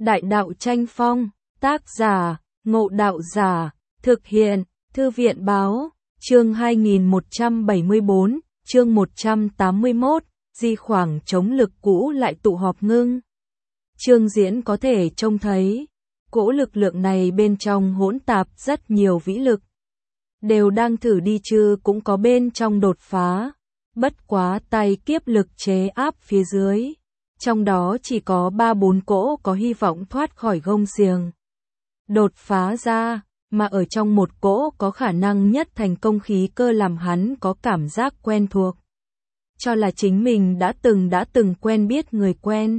Đại đạo tranh phong, tác giả, Ngộ Đạo Giả, thực hiện, Thư viện báo, chương 2174, chương 181, di khoảng chống lực cũ lại tụ họp ngưng. Chương Diễn có thể trông thấy, cỗ lực lượng này bên trong hỗn tạp rất nhiều vĩ lực. Đều đang thử đi chứ cũng có bên trong đột phá, bất quá tay kiếp lực chế áp phía dưới. Trong đó chỉ có 3-4 cỗ có hy vọng thoát khỏi gông xiềng. Đột phá ra, mà ở trong một cỗ có khả năng nhất thành công khí cơ làm hắn có cảm giác quen thuộc. Cho là chính mình đã từng quen biết người quen.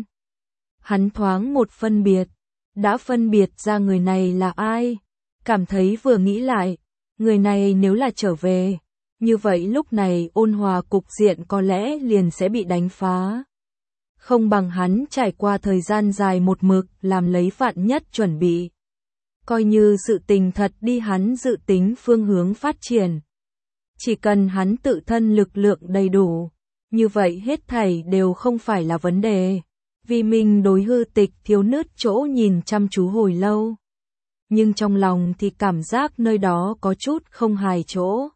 Hắn thoáng một phân biệt, đã phân biệt ra người này là ai. Cảm thấy vừa nghĩ lại, người này nếu là trở về, như vậy lúc này ôn hòa cục diện có lẽ liền sẽ bị đánh phá. Không bằng hắn trải qua thời gian dài một mực làm lấy vạn nhất chuẩn bị. Coi như sự tình thật đi hắn dự tính phương hướng phát triển. Chỉ cần hắn tự thân lực lượng đầy đủ, như vậy hết thảy đều không phải là vấn đề. Vì mình đối hư tịch thiếu nứt chỗ nhìn chăm chú hồi lâu. Nhưng trong lòng thì cảm giác nơi đó có chút không hài chỗ.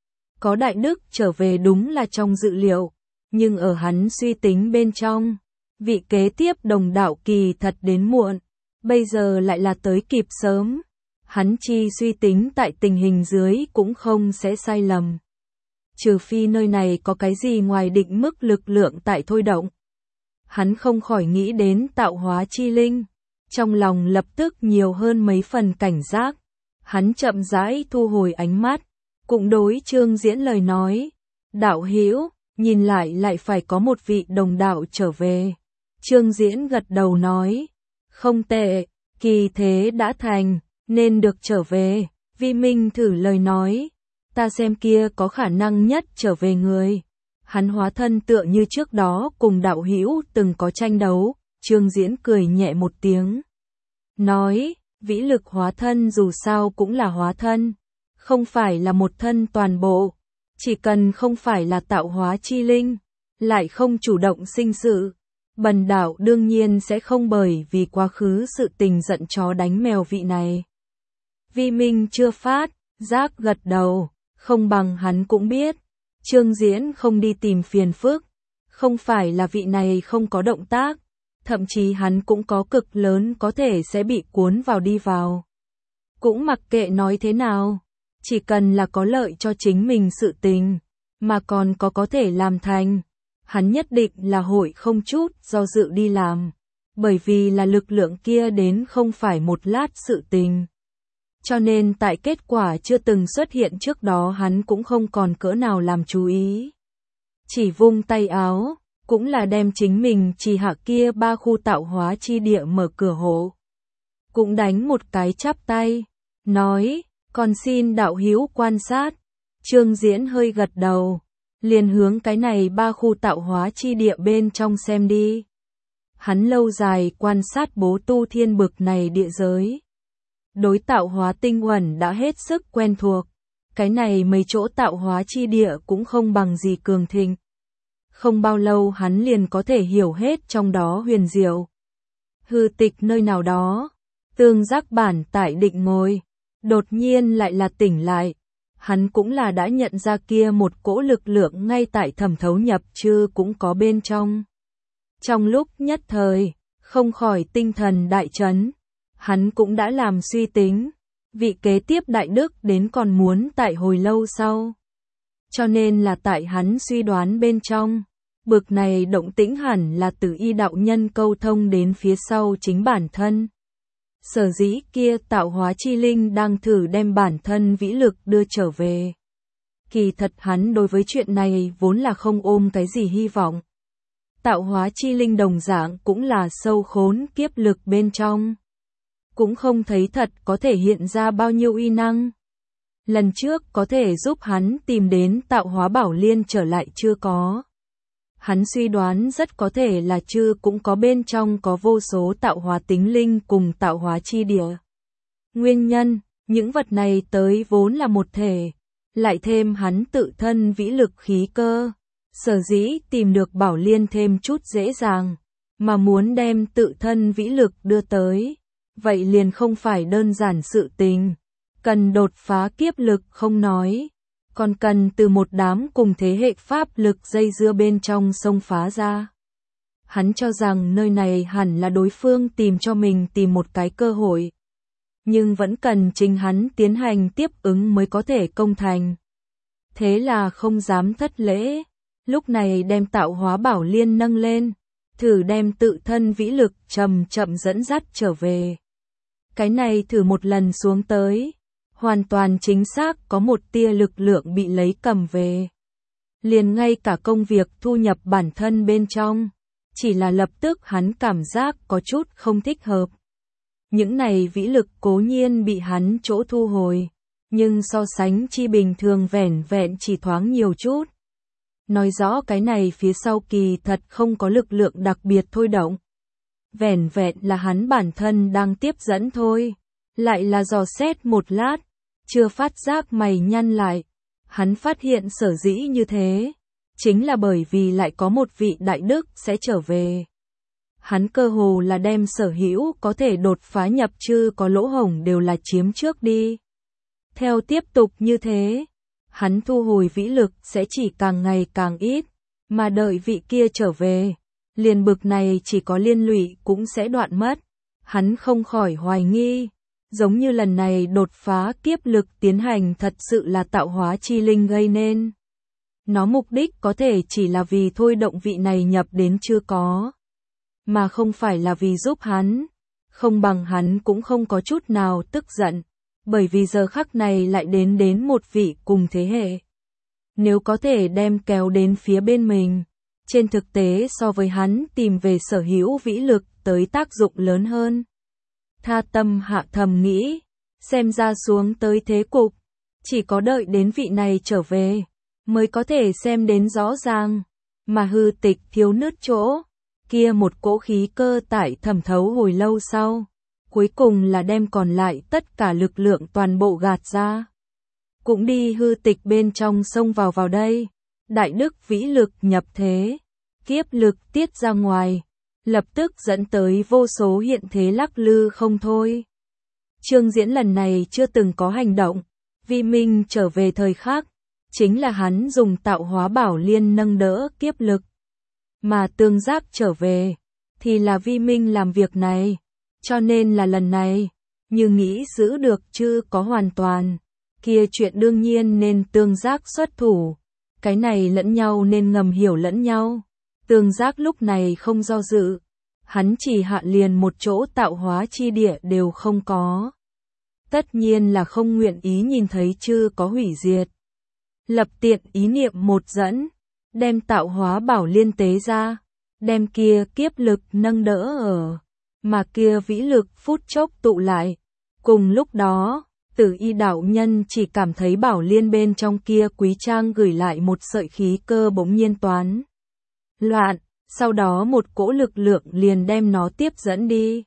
Có đại đức trở về đúng là trong dự liệu, nhưng ở hắn suy tính bên trong, vị kế tiếp đồng đạo kỳ thật đến muộn, bây giờ lại là tới kịp sớm. Hắn chi suy tính tại tình hình dưới cũng không sẽ sai lầm. Trừ phi nơi này có cái gì ngoài định mức lực lượng tại thôi động. Hắn không khỏi nghĩ đến tạo hóa chi linh, trong lòng lập tức nhiều hơn mấy phần cảnh giác. Hắn chậm rãi thu hồi ánh mắt, cũng đối Chương Diễn lời nói, đạo hữu, nhìn lại phải có một vị đồng đạo trở về. Chương Diễn gật đầu nói, không tệ, kỳ thế đã thành, nên được trở về. Vi Minh thử lời nói, ta xem kia có khả năng nhất trở về người. Hắn hóa thân tựa như trước đó cùng đạo hữu từng có tranh đấu. Chương Diễn cười nhẹ một tiếng, nói, vĩ lực hóa thân dù sao cũng là hóa thân, không phải là một thân toàn bộ. Chỉ cần không phải là tạo hóa chi linh, lại không chủ động sinh sự, bần đạo đương nhiên sẽ không bởi vì quá khứ sự tình giận chó đánh mèo vị này. Vi Minh chưa phát giác gật đầu, không bằng hắn cũng biết, Chương Diễn không đi tìm phiền phức, không phải là vị này không có động tác, thậm chí hắn cũng có cực lớn có thể sẽ bị cuốn vào đi vào. Cũng mặc kệ nói thế nào, chỉ cần là có lợi cho chính mình sự tình, mà còn có thể làm thành, hắn nhất định là hội không chút do dự đi làm, bởi vì là lực lượng kia đến không phải một lát sự tình. Cho nên tại kết quả chưa từng xuất hiện trước đó hắn cũng không còn cỡ nào làm chú ý. Chỉ vung tay áo, cũng là đem chính mình chỉ hạ kia 3 khu tạo hóa chi địa mở cửa hộ. Cũng đánh một cái chắp tay, nói, còn xin đạo hữu quan sát. Chương Diễn hơi gật đầu, liền hướng cái này 3 khu tạo hóa chi địa bên trong xem đi. Hắn lâu dài quan sát bố tu thiên bực này địa giới. Đối tạo hóa tinh uẩn đã hết sức quen thuộc, cái này mấy chỗ tạo hóa chi địa cũng không bằng gì cường thịnh. Không bao lâu hắn liền có thể hiểu hết trong đó huyền diệu. Hư tịch nơi nào đó, tương giác bản tại định ngồi, đột nhiên lại là tỉnh lại. Hắn cũng là đã nhận ra kia một cỗ lực lượng ngay tại thẩm thấu nhập chư cũng có bên trong. Trong lúc nhất thời, không khỏi tinh thần đại chấn. Hắn cũng đã làm suy tính, vị kế tiếp đại đức đến còn muốn tại hồi lâu sau. Cho nên là tại hắn suy đoán bên trong, bực này động tĩnh hẳn là từ y đạo nhân câu thông đến phía sau chính bản thân. Sở dĩ kia tạo hóa chi linh đang thử đem bản thân vĩ lực đưa trở về. Kỳ thật hắn đối với chuyện này vốn là không ôm cái gì hy vọng. Tạo hóa chi linh đồng dạng cũng là sâu khốn kiếp lực bên trong. Cũng không thấy thật có thể hiện ra bao nhiêu uy năng. Lần trước có thể giúp hắn tìm đến tạo hóa bảo liên trở lại chưa có. Hắn suy đoán rất có thể là chưa cũng có bên trong có vô số tạo hóa tính linh cùng tạo hóa chi địa. Nguyên nhân, những vật này tới vốn là một thể, lại thêm hắn tự thân vĩ lực khí cơ. Sở dĩ tìm được bảo liên thêm chút dễ dàng. mà muốn đem tự thân vĩ lực đưa tới, vậy liền không phải đơn giản sự tình. Cần đột phá kiếp lực không nói, còn cần từ một đám cùng thế hệ pháp lực dây dưa bên trong xông phá ra. Hắn cho rằng nơi này hẳn là đối phương tìm cho mình tìm một cái cơ hội, nhưng vẫn cần chính hắn tiến hành tiếp ứng mới có thể công thành. Thế là không dám thất lễ, lúc này đem tạo hóa bảo liên nâng lên, thử đem tự thân vĩ lực chậm chậm dẫn dắt trở về. Cái này thử một lần xuống tới, hoàn toàn chính xác có một tia lực lượng bị lấy cầm về. Liền ngay cả công việc thu nhập bản thân bên trong, chỉ là lập tức hắn cảm giác có chút không thích hợp. Những này vĩ lực cố nhiên bị hắn chỗ thu hồi, nhưng so sánh chi bình thường vẻn vẹn chỉ thoáng nhiều chút. Nói rõ cái này phía sau kỳ thật không có lực lượng đặc biệt thôi động. Vẻn vẹn là hắn bản thân đang tiếp dẫn thôi. Lại là dò xét một lát, chưa phát giác mày nhăn lại. Hắn phát hiện sở dĩ như thế, chính là bởi vì lại có một vị đại đức sẽ trở về. Hắn cơ hồ là đem sở hữu có thể đột phá nhập chư có lỗ hổng đều là chiếm trước đi. Theo tiếp tục như thế, hắn thu hồi vĩ lực sẽ chỉ càng ngày càng ít, mà đợi vị kia trở về, liền bực này chỉ có liên lụy cũng sẽ đoạn mất. Hắn không khỏi hoài nghi, giống như lần này đột phá kiếp lực tiến hành thật sự là tạo hóa chi linh gây nên. Nó mục đích có thể chỉ là vì thôi động vị này nhập đến chưa có, mà không phải là vì giúp hắn. Không bằng hắn cũng không có chút nào tức giận, bởi vì giờ khắc này lại đến một vị cùng thế hệ. Nếu có thể đem kéo đến phía bên mình, trên thực tế so với hắn tìm về sở hữu vĩ lực tới tác dụng lớn hơn. Tha tâm hạ thầm nghĩ, xem ra xuống tới thế cục, chỉ có đợi đến vị này trở về, mới có thể xem đến rõ ràng, mà hư tịch thiếu nứt chỗ, kia một cỗ khí cơ tải thẩm thấu hồi lâu sau, cuối cùng là đem còn lại tất cả lực lượng toàn bộ gạt ra. Cũng đi hư tịch bên trong xông vào đây, đại đức vĩ lực nhập thế, kiếp lực tiết ra ngoài, lập tức dẫn tới vô số hiện thế lắc lư không thôi. Trương Diễn lần này chưa từng có hành động, Vi Minh trở về thời khắc, chính là hắn dùng tạo hóa bảo liên nâng đỡ kiếp lực. Mà Tương Giác trở về, thì là Vi Minh làm việc này, cho nên là lần này, như nghĩ giữ được chứ có hoàn toàn, kia chuyện đương nhiên nên Tương Giác xuất thủ, cái này lẫn nhau nên ngầm hiểu lẫn nhau. Tương Giác lúc này không do dự, hắn chỉ hạ liền một chỗ tạo hóa chi địa đều không có. Tất nhiên là không nguyện ý nhìn thấy chư có hủy diệt. Lập tiện ý niệm một dẫn, đem tạo hóa bảo liên tế ra, đem kia kiếp lực nâng đỡ ở, mà kia vĩ lực phút chốc tụ lại. Cùng lúc đó, Tử Y đạo nhân chỉ cảm thấy bảo liên bên trong kia quý trang gửi lại một sợi khí cơ bỗng nhiên toán loạn, sau đó một cỗ lực lượng liền đem nó tiếp dẫn đi.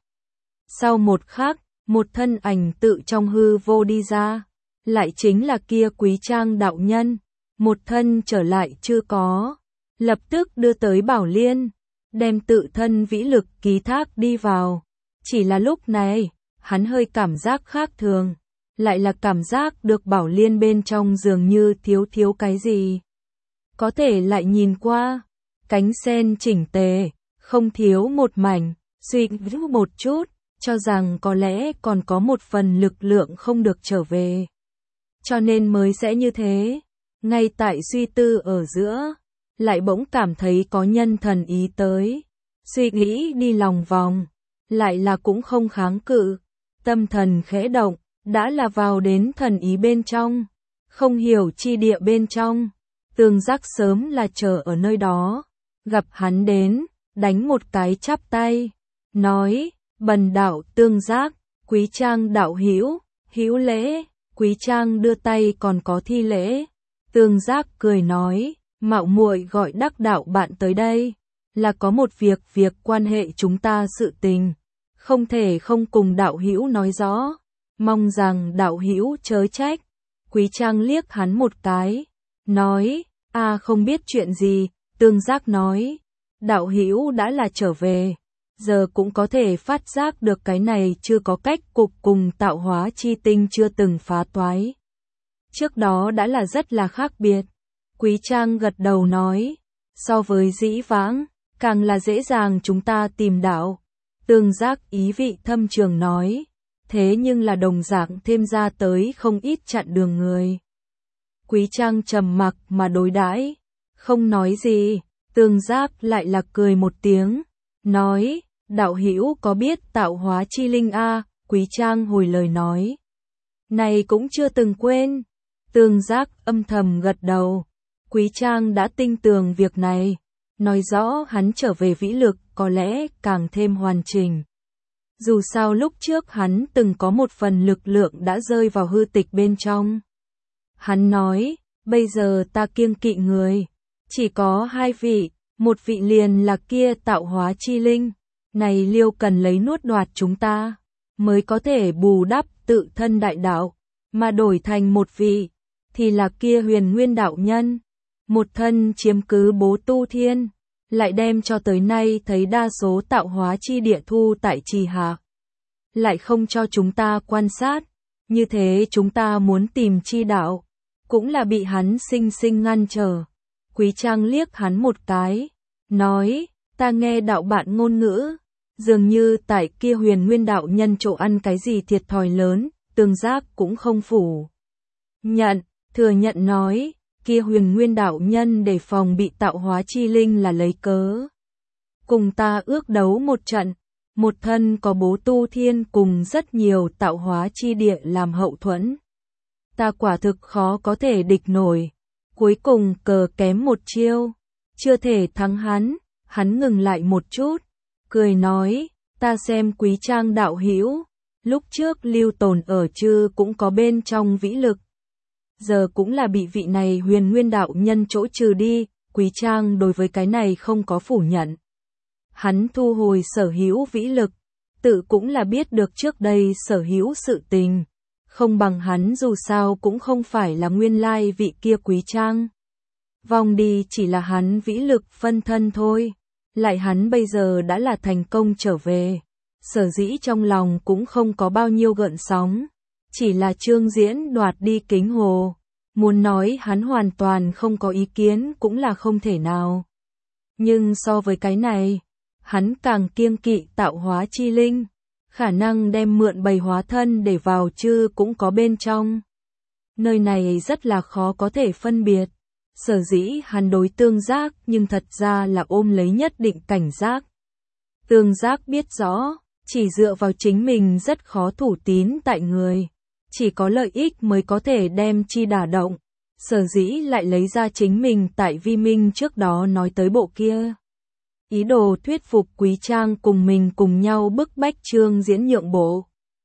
Sau một khắc, một thân ảnh tự trong hư vô đi ra, lại chính là kia quý trang đạo nhân, một thân trở lại chưa có, lập tức đưa tới bảo liên, đem tự thân vĩ lực ký thác đi vào. Chỉ là lúc này, hắn hơi cảm giác khác thường, lại là cảm giác được bảo liên bên trong dường như thiếu cái gì. Có thể lại nhìn qua, cánh sen chỉnh tề, không thiếu một mảnh, suy nghĩ một chút, cho rằng có lẽ còn có một phần lực lượng không được trở về. Cho nên mới sẽ như thế, ngay tại suy tư ở giữa, lại bỗng cảm thấy có nhân thần ý tới, suy nghĩ đi lòng vòng, lại là cũng không kháng cự, tâm thần khẽ động, đã là vào đến thần ý bên trong, không hiểu chi địa bên trong. Tương Giác sớm là chờ ở nơi đó, gặp hắn đến, đánh một cái chắp tay, nói: "Bần đạo Tương Giác, quý trang đạo hữu, hữu lễ." Quý trang đưa tay còn có thi lễ. Tương Giác cười nói: "Mạo muội gọi Đắc đạo bạn tới đây, là có một việc quan hệ chúng ta sự tình, không thể không cùng đạo hữu nói rõ, mong rằng đạo hữu chớ trách." Quý trang liếc hắn một cái, nói: "A không biết chuyện gì." Tương Giác nói: "Đạo hữu đã là trở về, giờ cũng có thể phát giác được cái này chưa có cách cục cùng tạo hóa chi tinh chưa từng phá toái. Trước đó đã là rất là khác biệt. Quý Trang gật đầu nói, so với dĩ vãng, càng là dễ dàng chúng ta tìm đạo. Tương Giác ý vị thâm trường nói, thế nhưng là đồng dạng thêm ra tới không ít chặn đường người. Quý Trang trầm mặc mà đối đãi, không nói gì. Tương Giác lại là cười một tiếng, nói, đạo hữu có biết tạo hóa chi linh a? Quý Trang hồi lời nói, này cũng chưa từng quên. Tương Giác âm thầm gật đầu, Quý Trang đã tinh tường việc này, nói rõ hắn trở về vĩ lực có lẽ càng thêm hoàn chỉnh. Dù sao lúc trước hắn từng có một phần lực lượng đã rơi vào hư tịch bên trong. Hắn nói, bây giờ ta kiêng kỵ người, chỉ có hai vị, một vị liền là kia tạo hóa chi linh, này liêu cần lấy nuốt đoạt chúng ta, mới có thể bù đắp tự thân đại đạo, mà đổi thành một vị, thì là kia huyền nguyên đạo nhân, một thân chiếm cứ bố tu thiên, lại đem cho tới nay thấy đa số tạo hóa chi địa thu tại trì hạ, lại không cho chúng ta quan sát, như thế chúng ta muốn tìm chi đạo, cũng là bị hắn sinh sinh ngăn trở. Quý Trang liếc hắn một cái, nói, ta nghe đạo bạn ngôn ngữ, dường như tại kia huyền nguyên đạo nhân chỗ ăn cái gì thiệt thòi lớn, Tương Giác cũng không phủ nhận, thừa nhận nói, kia huyền nguyên đạo nhân để phòng bị tạo hóa chi linh là lấy cớ. Cùng ta ước đấu một trận, một thân có bố tu thiên cùng rất nhiều tạo hóa chi địa làm hậu thuẫn. Ta quả thực khó có thể địch nổi. Cuối cùng cờ kém một chiêu, chưa thể thắng hắn ngừng lại một chút, cười nói, ta xem Quý Trang đạo hữu, lúc trước lưu tồn ở chư cũng có bên trong vĩ lực. Giờ cũng là bị vị này huyền nguyên đạo nhân chỗ trừ đi, Quý Trang đối với cái này không có phủ nhận. Hắn thu hồi sở hữu vĩ lực, tự cũng là biết được trước đây sở hữu sự tình. Không bằng hắn dù sao cũng không phải là nguyên lai vị kia Quý Trang. Vòng đi chỉ là hắn vĩ lực phân thân thôi, lại hắn bây giờ đã là thành công trở về. Sở dĩ trong lòng cũng không có bao nhiêu gợn sóng, chỉ là Trương Diễn đoạt đi kính hồ. Muốn nói hắn hoàn toàn không có ý kiến cũng là không thể nào. Nhưng so với cái này, hắn càng kiêng kỵ tạo hóa chi linh. Khả năng đem mượn bầy hóa thân để vào chư cũng có bên trong. Nơi này rất là khó có thể phân biệt. Sở dĩ hắn đối Tương Giác nhưng thật ra là ôm lấy nhất định cảnh giác. Tương Giác biết rõ, chỉ dựa vào chính mình rất khó thủ tín tại người. Chỉ có lợi ích mới có thể đem chi đả động. Sở dĩ lại lấy ra chính mình tại vi minh trước đó nói tới bộ kia. Ý đồ thuyết phục Quý Trang cùng mình cùng nhau bức bách Trương Diễn nhượng bộ.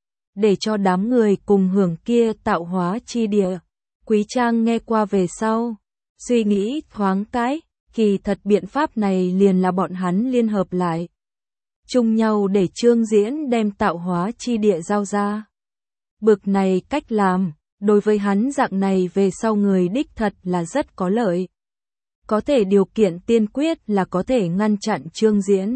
Để cho đám người cùng hưởng kia tạo hóa chi địa. Quý Trang nghe qua về sau. Suy nghĩ thoáng cái, kỳ thật biện pháp này liền là bọn hắn liên hợp lại. Chung nhau để Trương Diễn đem tạo hóa chi địa giao ra. Bực này cách làm, đối với hắn dạng này về sau người đích thật là rất có lợi. Có thể điều kiện tiên quyết là có thể ngăn chặn Trương Diễn.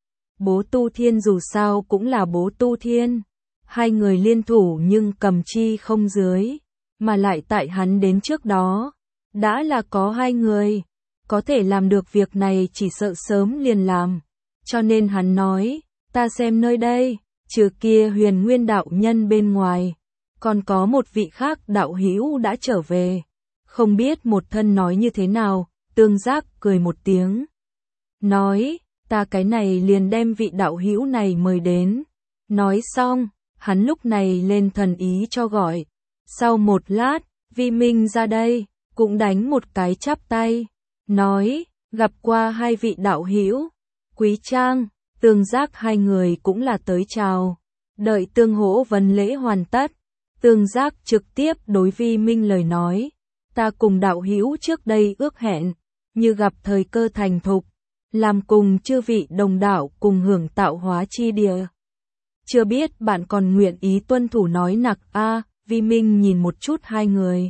Bố Tu Thiên dù sao cũng là bố Tu Thiên. Hai người liên thủ nhưng cầm chi không dưới. Mà lại tại hắn đến trước đó. Đã là có hai người. Có thể làm được việc này chỉ sợ sớm liền làm. Cho nên hắn nói. Ta xem nơi đây. Trừ kia huyền nguyên đạo nhân bên ngoài. Còn có một vị khác đạo hữu đã trở về. Không biết một thân nói như thế nào. Tương Giác cười một tiếng. Nói, ta cái này liền đem vị đạo hữu này mời đến. Nói xong, hắn lúc này lên thần ý cho gọi. Sau một lát, Vi Minh ra đây, cũng đánh một cái chắp tay. Nói, gặp qua hai vị đạo hữu. Quý Trang, Tương Giác hai người cũng là tới chào. Đợi tương hỗ vấn lễ hoàn tất. Tương Giác trực tiếp đối Vi Minh lời nói. Ta cùng đạo hữu trước đây ước hẹn. Như gặp thời cơ thành thục, làm cùng chư vị đồng đạo cùng hưởng tạo hóa chi địa. Chưa biết bạn còn nguyện ý tuân thủ nói nặc a? Vi Minh nhìn một chút hai người.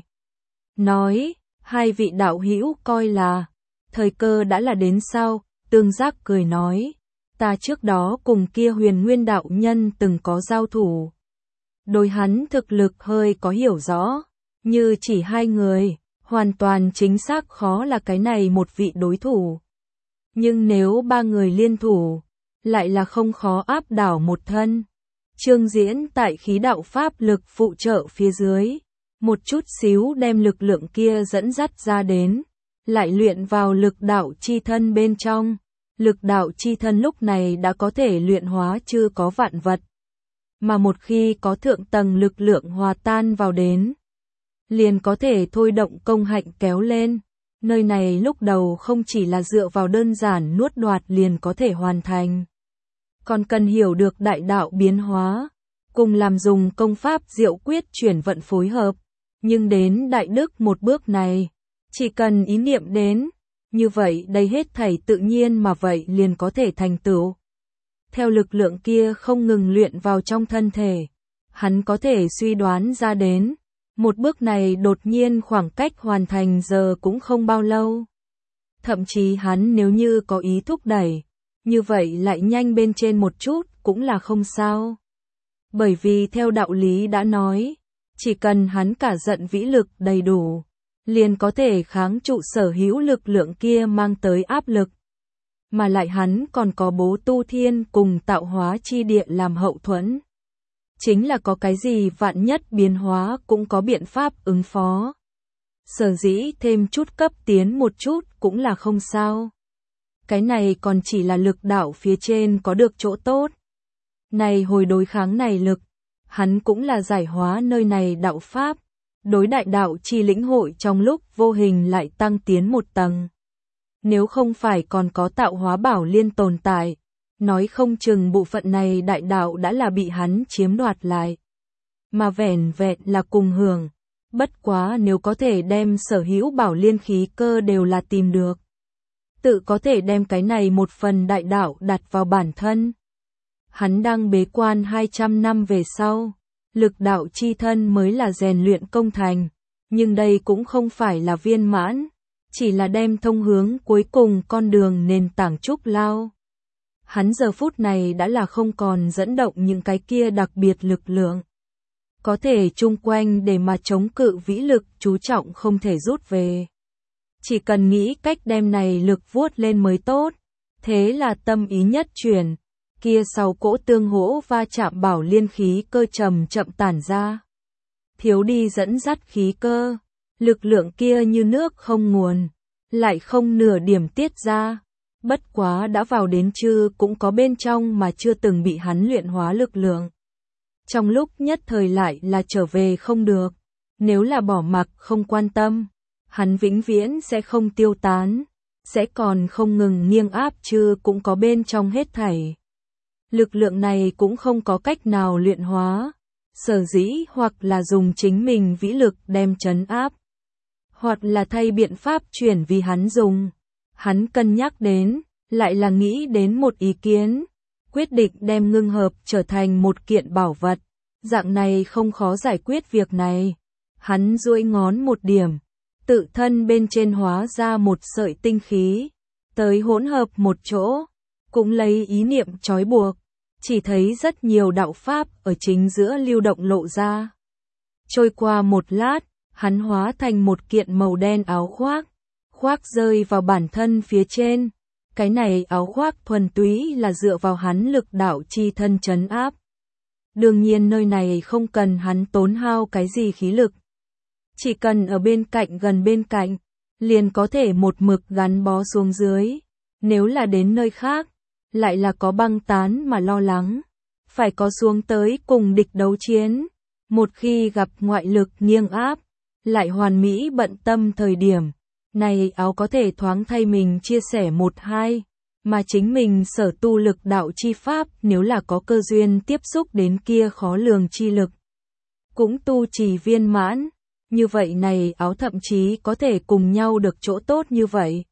Nói, hai vị đạo hữu coi là, thời cơ đã là đến sao? Tương Giác cười nói, ta trước đó cùng kia Huyền Nguyên đạo nhân từng có giao thủ. Đối hắn thực lực hơi có hiểu rõ, như chỉ hai người, hoàn toàn chính xác khó là cái này một vị đối thủ. Nhưng nếu ba người liên thủ, lại là không khó áp đảo một thân. Trương Diễn tại khí đạo pháp lực phụ trợ phía dưới, một chút xíu đem lực lượng kia dẫn dắt ra đến, lại luyện vào lực đạo chi thân bên trong. Lực đạo chi thân lúc này đã có thể luyện hóa chưa có vạn vật. Mà một khi có thượng tầng lực lượng hòa tan vào đến, liền có thể thôi động công hạnh kéo lên. Nơi này lúc đầu không chỉ là dựa vào đơn giản nuốt đoạt liền có thể hoàn thành. Còn cần hiểu được đại đạo biến hóa, cùng làm dùng công pháp diệu quyết chuyển vận phối hợp. Nhưng đến đại đức một bước này, chỉ cần ý niệm đến, như vậy đây hết thảy tự nhiên mà vậy liền có thể thành tựu. Theo lực lượng kia không ngừng luyện vào trong thân thể, hắn có thể suy đoán ra đến, một bước này đột nhiên khoảng cách hoàn thành giờ cũng không bao lâu. Thậm chí hắn nếu như có ý thúc đẩy, như vậy lại nhanh bên trên một chút cũng là không sao. Bởi vì theo đạo lý đã nói, chỉ cần hắn cả giận vĩ lực đầy đủ, liền có thể kháng trụ sở hữu lực lượng kia mang tới áp lực. Mà lại hắn còn có bố tu thiên cùng tạo hóa chi địa làm hậu thuẫn. Chính là có cái gì vạn nhất biến hóa cũng có biện pháp ứng phó. Sở dĩ thêm chút cấp tiến một chút cũng là không sao. Cái này còn chỉ là lực đạo phía trên có được chỗ tốt. Này hồi đối kháng này lực, hắn cũng là giải hóa nơi này đạo pháp. Đối đại đạo chi lĩnh hội trong lúc vô hình lại tăng tiến một tầng. Nếu không phải còn có tạo hóa bảo liên tồn tại, nói không chừng bộ phận này đại đạo đã là bị hắn chiếm đoạt lại. Mà vẻn vẹn là cùng hưởng, bất quá nếu có thể đem sở hữu bảo liên khí cơ đều là tìm được. Tự có thể đem cái này một phần đại đạo đặt vào bản thân. Hắn đang bế quan 200 năm về sau, lực đạo chi thân mới là rèn luyện công thành, nhưng đây cũng không phải là viên mãn, chỉ là đem thông hướng cuối cùng con đường nền tảng trúc lao. Hắn giờ phút này đã là không còn dẫn động những cái kia đặc biệt lực lượng. Có thể chung quanh để mà chống cự vĩ lực chú trọng không thể rút về. Chỉ cần nghĩ cách đem này lực vuốt lên mới tốt, thế là tâm ý nhất chuyển. Kia sau cỗ tương hỗ va chạm bảo liên khí cơ chậm chậm tản ra. Thiếu đi dẫn dắt khí cơ, lực lượng kia như nước không nguồn, lại không nửa điểm tiết ra. Bất quá đã vào đến chư cũng có bên trong mà chưa từng bị hắn luyện hóa lực lượng. Trong lúc nhất thời lại là trở về không được, nếu là bỏ mặc không quan tâm, hắn vĩnh viễn sẽ không tiêu tán, sẽ còn không ngừng nghiêng áp chư cũng có bên trong hết thảy. Lực lượng này cũng không có cách nào luyện hóa, sở dĩ hoặc là dùng chính mình vĩ lực đem trấn áp, hoặc là thay biện pháp chuyển vì hắn dùng. Hắn cân nhắc đến, lại là nghĩ đến một ý kiến, quyết định đem ngưng hợp trở thành một kiện bảo vật, dạng này không khó giải quyết việc này. Hắn duỗi ngón một điểm, tự thân bên trên hóa ra một sợi tinh khí, tới hỗn hợp một chỗ, cũng lấy ý niệm trói buộc. Chỉ thấy rất nhiều đạo pháp ở chính giữa lưu động lộ ra. Trôi qua một lát, hắn hóa thành một kiện màu đen áo khoác, khoác rơi vào bản thân phía trên. Cái này áo khoác thuần túy là dựa vào hắn lực đạo chi thân trấn áp. Đương nhiên nơi này không cần hắn tốn hao cái gì khí lực. Chỉ cần ở bên cạnh gần bên cạnh, liền có thể một mực gắn bó xuống dưới. Nếu là đến nơi khác, lại là có băng tán mà lo lắng, phải có xuống tới cùng địch đấu chiến. Một khi gặp ngoại lực nghiêng áp, lại hoàn mỹ bận tâm thời điểm, này áo có thể thoáng thay mình chia sẻ một hai, mà chính mình sở tu lực đạo chi pháp nếu là có cơ duyên tiếp xúc đến kia khó lường chi lực, cũng tu trì viên mãn, như vậy này áo thậm chí có thể cùng nhau được chỗ tốt như vậy.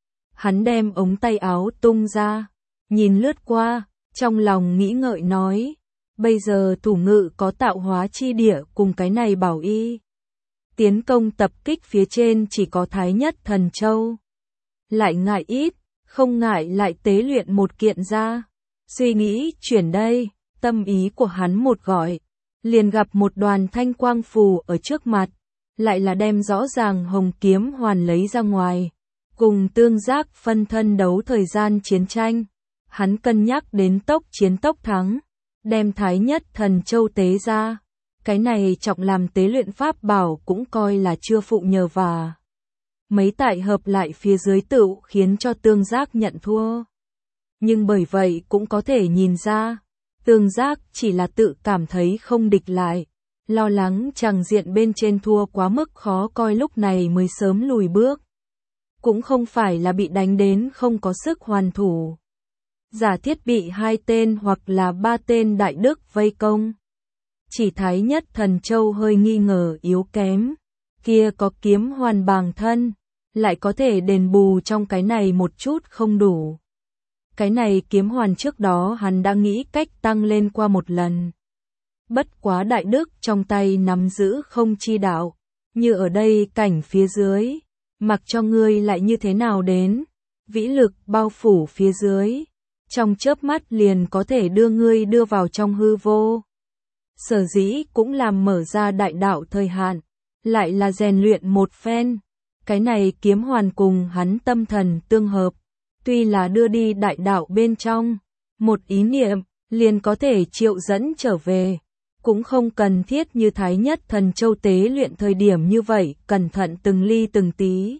Hắn đem ống tay áo tung ra, nhìn lướt qua, trong lòng nghĩ ngợi nói, bây giờ thủ ngự có tạo hóa chi địa cùng cái này bảo y. Tiến công tập kích phía trên chỉ có Thái Nhất Thần Châu. Lại ngại ít, không ngại lại tế luyện một kiện ra. Suy nghĩ chuyển đây, tâm ý của hắn một gọi, liền gặp một đoàn thanh quang phù ở trước mặt, lại là đem rõ ràng hồng kiếm hoàn lấy ra ngoài, cùng Tương Giác phân thân đấu thời gian chiến tranh. Hắn cân nhắc đến tốc chiến tốc thắng, đem Thái Nhất Thần Châu tế ra. Cái này trọng làm tế luyện pháp bảo cũng coi là chưa phụ nhờ và mấy tại hợp lại phía dưới tựu khiến cho Tương Giác nhận thua. Nhưng bởi vậy cũng có thể nhìn ra, Tương Giác chỉ là tự cảm thấy không địch lại, lo lắng chàng diện bên trên thua quá mức khó coi lúc này mới sớm lùi bước. Cũng không phải là bị đánh đến không có sức hoàn thủ. Giả thiết bị 2 tên hoặc là 3 tên đại đức vây công. Chỉ Thái Nhất Thần Châu hơi nghi ngờ yếu kém, kia có kiếm hoàn bàng thân, lại có thể đền bù trong cái này một chút không đủ. Cái này kiếm hoàn trước đó hắn đã nghĩ cách tăng lên qua một lần. Bất quá đại đức trong tay nắm giữ không chi đạo, như ở đây cảnh phía dưới, mặc cho ngươi lại như thế nào đến, vĩ lực bao phủ phía dưới, trong chớp mắt liền có thể đưa ngươi đưa vào trong hư vô. Sở dĩ cũng làm mở ra đại đạo thời hạn, lại là rèn luyện một phen. Cái này kiếm hoàn cùng hắn tâm thần tương hợp, tuy là đưa đi đại đạo bên trong, một ý niệm liền có thể triệu dẫn trở về, cũng không cần thiết như Thái Nhất Thần Châu tế luyện thời điểm như vậy, cẩn thận từng ly từng tí.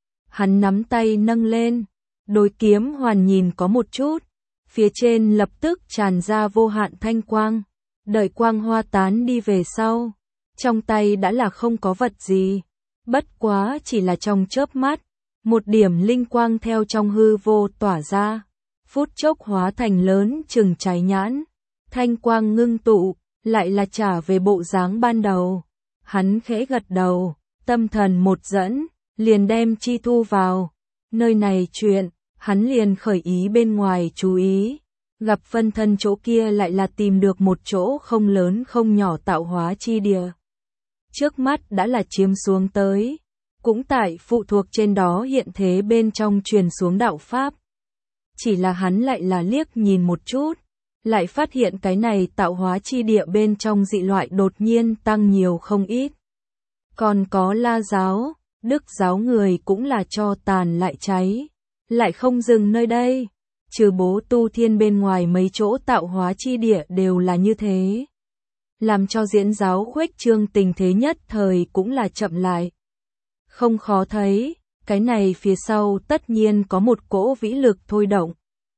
Hắn nắm tay nâng lên, đối kiếm hoàn nhìn có một chút, phía trên lập tức tràn ra vô hạn thanh quang, đợi quang hoa tán đi về sau, trong tay đã là không có vật gì, bất quá chỉ là trong chớp mắt, một điểm linh quang theo trong hư vô tỏa ra, phút chốc hóa thành lớn chừng trái nhãn, thanh quang ngưng tụ, lại là trả về bộ dáng ban đầu. Hắn khẽ gật đầu, tâm thần một dẫn, liền đem chi thu vào. Nơi này chuyện, hắn liền khởi ý bên ngoài chú ý, gặp phân thân chỗ kia lại là tìm được một chỗ không lớn không nhỏ tạo hóa chi địa. Trước mắt đã là chiếm xuống tới, cũng tại phụ thuộc trên đó hiện thế bên trong truyền xuống đạo pháp. Chỉ là hắn lại là liếc nhìn một chút, lại phát hiện cái này tạo hóa chi địa bên trong dị loại đột nhiên tăng nhiều không ít. Còn có La giáo, Đức giáo người cũng là cho tàn lại cháy, lại không dừng nơi đây, trừ Bố Tu Thiên bên ngoài mấy chỗ tạo hóa chi địa đều là như thế. Làm cho diễn giáo khuếch trương tình thế nhất thời cũng là chậm lại. Không khó thấy, cái này phía sau tất nhiên có một cỗ vĩ lực thôi động,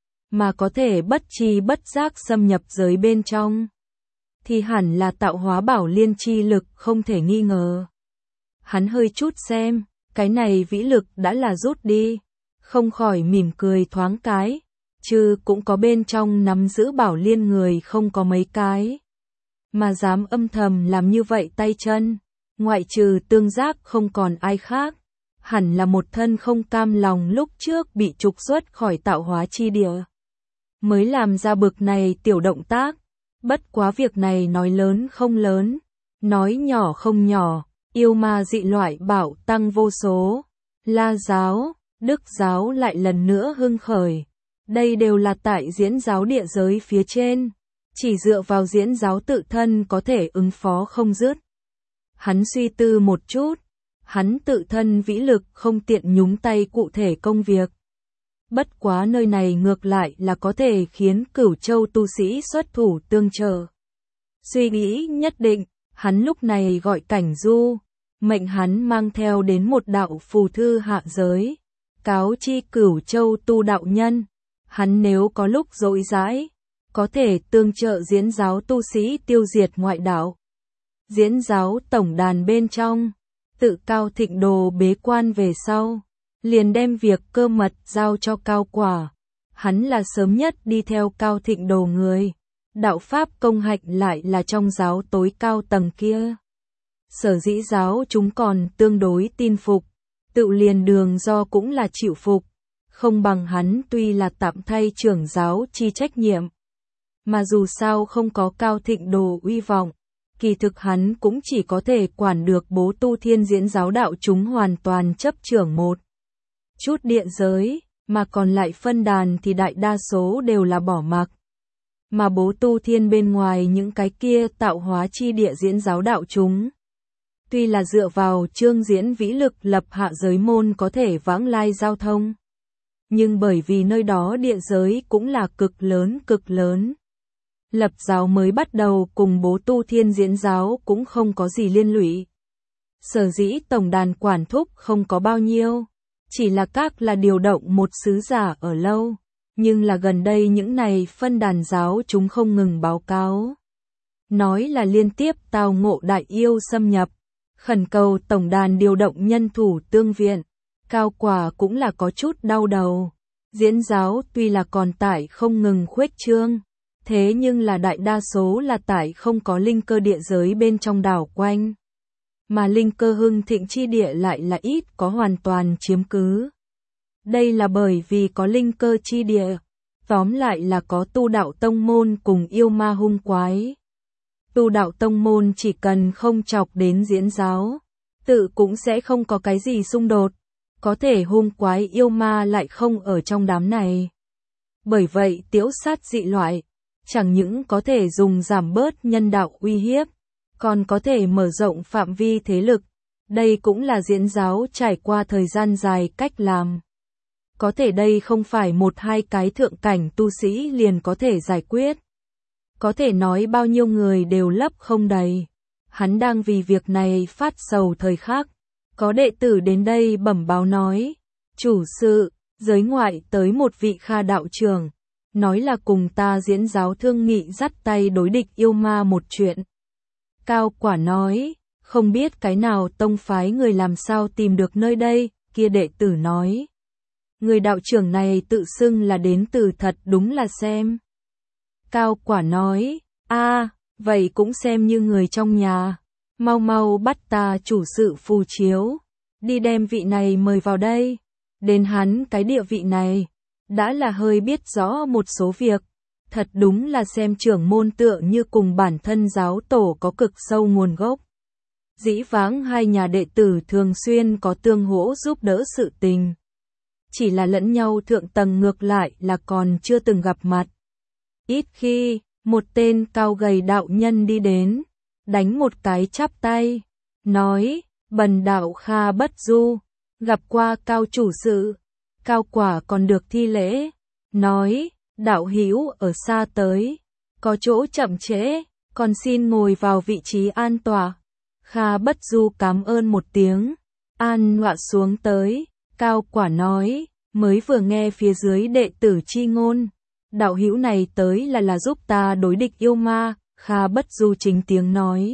mà có thể bất chi bất giác xâm nhập giới bên trong, thì hẳn là tạo hóa bảo liên chi lực không thể nghi ngờ. Hắn hơi chút xem, cái này vĩ lực đã là rút đi, không khỏi mỉm cười thoáng cái, chứ cũng có bên trong nắm giữ bảo liên người không có mấy cái, mà dám âm thầm làm như vậy tay chân, ngoại trừ Tương Giác không còn ai khác, hẳn là một thân không cam lòng lúc trước bị trục xuất khỏi tạo hóa chi địa, mới làm ra bực này tiểu động tác. Bất quá việc này nói lớn không lớn, nói nhỏ không nhỏ, yêu ma dị loại bảo tăng vô số, La giáo, Đức giáo lại lần nữa hưng khởi. Đây đều là tại diễn giáo địa giới phía trên, chỉ dựa vào diễn giáo tự thân có thể ứng phó không dứt. Hắn suy tư một chút, hắn tự thân vĩ lực không tiện nhúng tay cụ thể công việc. Bất quá nơi này ngược lại là có thể khiến Cửu Châu tu sĩ xuất thủ tương trợ. Suy nghĩ nhất định, hắn lúc này gọi Cảnh Du, mệnh hắn mang theo đến một đạo phù thư hạ giới, cáo chi Cửu Châu tu đạo nhân, hắn nếu có lúc rỗi rãi, có thể tương trợ diễn giáo tu sĩ tiêu diệt ngoại đạo. Diễn giáo tổng đàn bên trong, tự Cao Thịnh Đồ bế quan về sau, liền đem việc cơ mật giao cho Cao Quả. Hắn là sớm nhất đi theo Cao Thịnh Đồ người, đạo pháp công hạnh lại là trong giáo tối cao tầng kia. Sở dĩ giáo chúng còn tương đối tin phục, tự liền đường do cũng là chịu phục, không bằng hắn tuy là tạm thay trưởng giáo chi trách nhiệm. Mà dù sao không có Cao Thịnh Đồ uy vọng, kỳ thực hắn cũng chỉ có thể quản được Bố Tu Thiên diễn giáo đạo chúng hoàn toàn chấp trưởng một chút địa giới, mà còn lại phân đàn thì đại đa số đều là bỏ mặc. mà Bố Tu Thiên bên ngoài những cái kia tạo hóa chi địa diễn giáo đạo chúng. Tuy là dựa vào chương diễn vĩ lực lập hạ giới môn có thể vãng lai giao thông. Nhưng bởi vì nơi đó địa giới cũng là cực lớn. Lập giáo mới bắt đầu cùng Bố Tu Thiên diễn giáo cũng không có gì liên lụy. Sở dĩ tổng đàn quản thúc không có bao nhiêu, chỉ là các là điều động một sứ giả ở lâu, nhưng là gần đây những này phân đàn giáo chúng không ngừng báo cáo. Nói là liên tiếp tao ngộ đại yêu xâm nhập, khẩn cầu tổng đàn điều động nhân thủ tương viện, Cao Quả cũng là có chút đau đầu. Diễn giáo tuy là còn tại không ngừng khuếch trương, thế nhưng là đại đa số là tại không có linh cơ địa giới bên trong đảo quanh. Mà linh cơ hưng thịnh chi địa lại là ít có hoàn toàn chiếm cứ. Đây là bởi vì có linh cơ chi địa, tóm lại là có tu đạo tông môn cùng yêu ma hung quái. Tu đạo tông môn chỉ cần không chọc đến diễn giáo, tự cũng sẽ không có cái gì xung đột, có thể hung quái yêu ma lại không ở trong đám này. Bởi vậy tiễu sát dị loại, chẳng những có thể dùng giảm bớt nhân đạo uy hiếp, còn có thể mở rộng phạm vi thế lực. Đây cũng là diễn giáo trải qua thời gian dài cách làm. Có thể đây không phải một hai cái thượng cảnh tu sĩ liền có thể giải quyết. Có thể nói bao nhiêu người đều lấp không đầy. Hắn đang vì việc này phát sầu thời khắc. Có đệ tử đến đây bẩm báo nói, chủ sự, giới ngoại tới một vị Kha đạo trưởng, nói là cùng ta diễn giáo thương nghị dắt tay đối địch yêu ma một chuyện. Cao Quả nói, không biết cái nào tông phái người làm sao tìm được nơi đây, kia đệ tử nói. Người đạo trưởng này tự xưng là đến từ thật đúng là xem. Cao Quả nói, vậy cũng xem như người trong nhà, mau mau bắt ta chủ sự phù chiếu, đi đem vị này mời vào đây. Đến hắn cái địa vị này, đã là hơi biết rõ một số việc, thật đúng là xem trưởng môn tựa như cùng bản thân giáo tổ có cực sâu nguồn gốc. Dĩ vãng hai nhà đệ tử thường xuyên có tương hỗ giúp đỡ sự tình. Chỉ là lẫn nhau thượng tầng ngược lại là còn chưa từng gặp mặt. Ít khi, một tên cao gầy đạo nhân đi đến, đánh một cái chắp tay, nói, bần đạo Kha Bất Du, gặp qua Cao chủ sự. Cao Quả còn được thi lễ, nói, đạo hữu ở xa tới, có chỗ chậm trễ, còn xin ngồi vào vị trí an tọa. Kha Bất Du cảm ơn một tiếng, an ngọa xuống tới. Cao Quả nói, mới vừa nghe phía dưới đệ tử chi ngôn, đạo hữu này tới là giúp ta đối địch yêu ma. Kha Bất Du chính tiếng nói,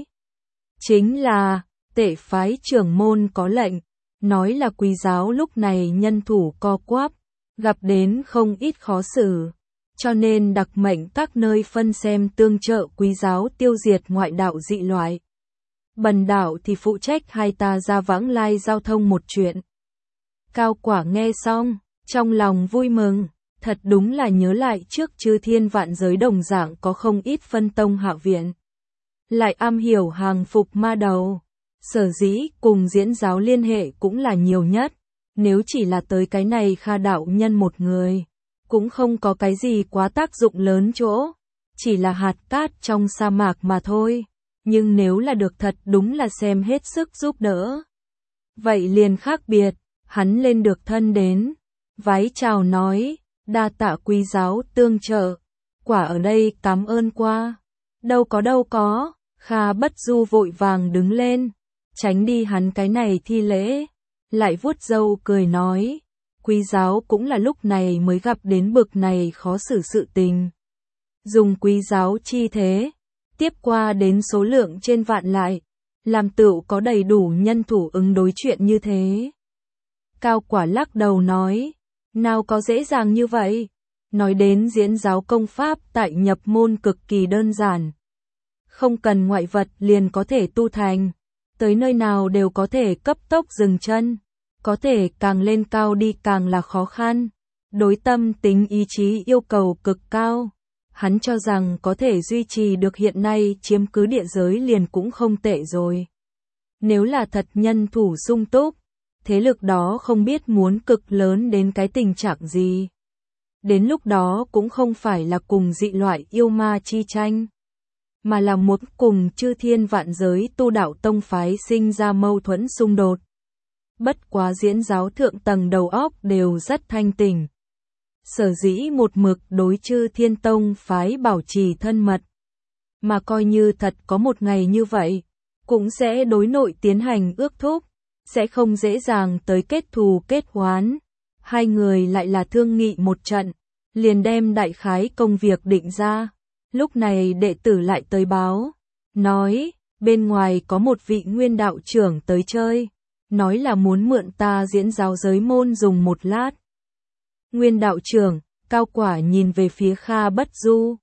chính là Tể phái trưởng môn có lệnh, nói là Quý giáo lúc này nhân thủ co quắp, gặp đến không ít khó xử, cho nên đặc mệnh các nơi phân xem tương trợ Quý giáo tiêu diệt ngoại đạo dị loại. Bần đạo thì phụ trách hai ta ra vãng lai giao thông một chuyện. Cao Quả nghe xong, trong lòng vui mừng, thật đúng là nhớ lại trước chư thiên vạn giới đồng dạng có không ít phân tông hạ viện. Lại am hiểu hàng phục ma đầu, sở dĩ cùng diễn giáo liên hệ cũng là nhiều nhất, nếu chỉ là tới cái này Kha đạo nhân một người, cũng không có cái gì quá tác dụng lớn chỗ, chỉ là hạt cát trong sa mạc mà thôi, nhưng nếu là được thật đúng là xem hết sức giúp đỡ. Vậy liền khác biệt, hắn lên được thân đến, vái chào nói, đa tạ Quý giáo tương trợ, quả ở đây cảm ơn qua. Đâu có, Kha Bất Du vội vàng đứng lên, tránh đi hắn cái này thi lễ, lại vuốt râu cười nói, Quý giáo cũng là lúc này mới gặp đến bực này khó xử sự tình. Dùng Quý giáo chi thế, tiếp qua đến số lượng trên vạn lại, làm tựu có đầy đủ nhân thủ ứng đối chuyện như thế. Cao Quả lắc đầu nói, nào có dễ dàng như vậy, nói đến diễn giáo công pháp tại nhập môn cực kỳ đơn giản. Không cần ngoại vật liền có thể tu thành, tới nơi nào đều có thể cấp tốc dừng chân, có thể càng lên cao đi càng là khó khăn, đối tâm tính ý chí yêu cầu cực cao. Hắn cho rằng có thể duy trì được hiện nay chiếm cứ địa giới liền cũng không tệ rồi. Nếu là thật nhân thủ sung túc, thế lực đó không biết muốn cực lớn đến cái tình trạng gì. đến lúc đó cũng không phải là cùng dị loại yêu ma chi tranh, mà là muốn cùng chư thiên vạn giới tu đạo tông phái sinh ra mâu thuẫn xung đột. Bất quá diễn giáo thượng tầng đầu óc đều rất thanh tỉnh. Sở dĩ một mực đối chư thiên tông phái bảo trì thân mật, mà coi như thật có một ngày như vậy, cũng sẽ đối nội tiến hành ước thúc, sẽ không dễ dàng tới kết thù kết oán. Hai người lại là thương nghị một trận, liền đem đại khái công việc định ra. Lúc này đệ tử lại tới báo, nói, bên ngoài có một vị nguyên đạo trưởng tới chơi, nói là muốn mượn ta diễn giáo giới môn dùng một lát. Nguyên đạo trưởng, Cao Quả nhìn về phía Kha Bất Du,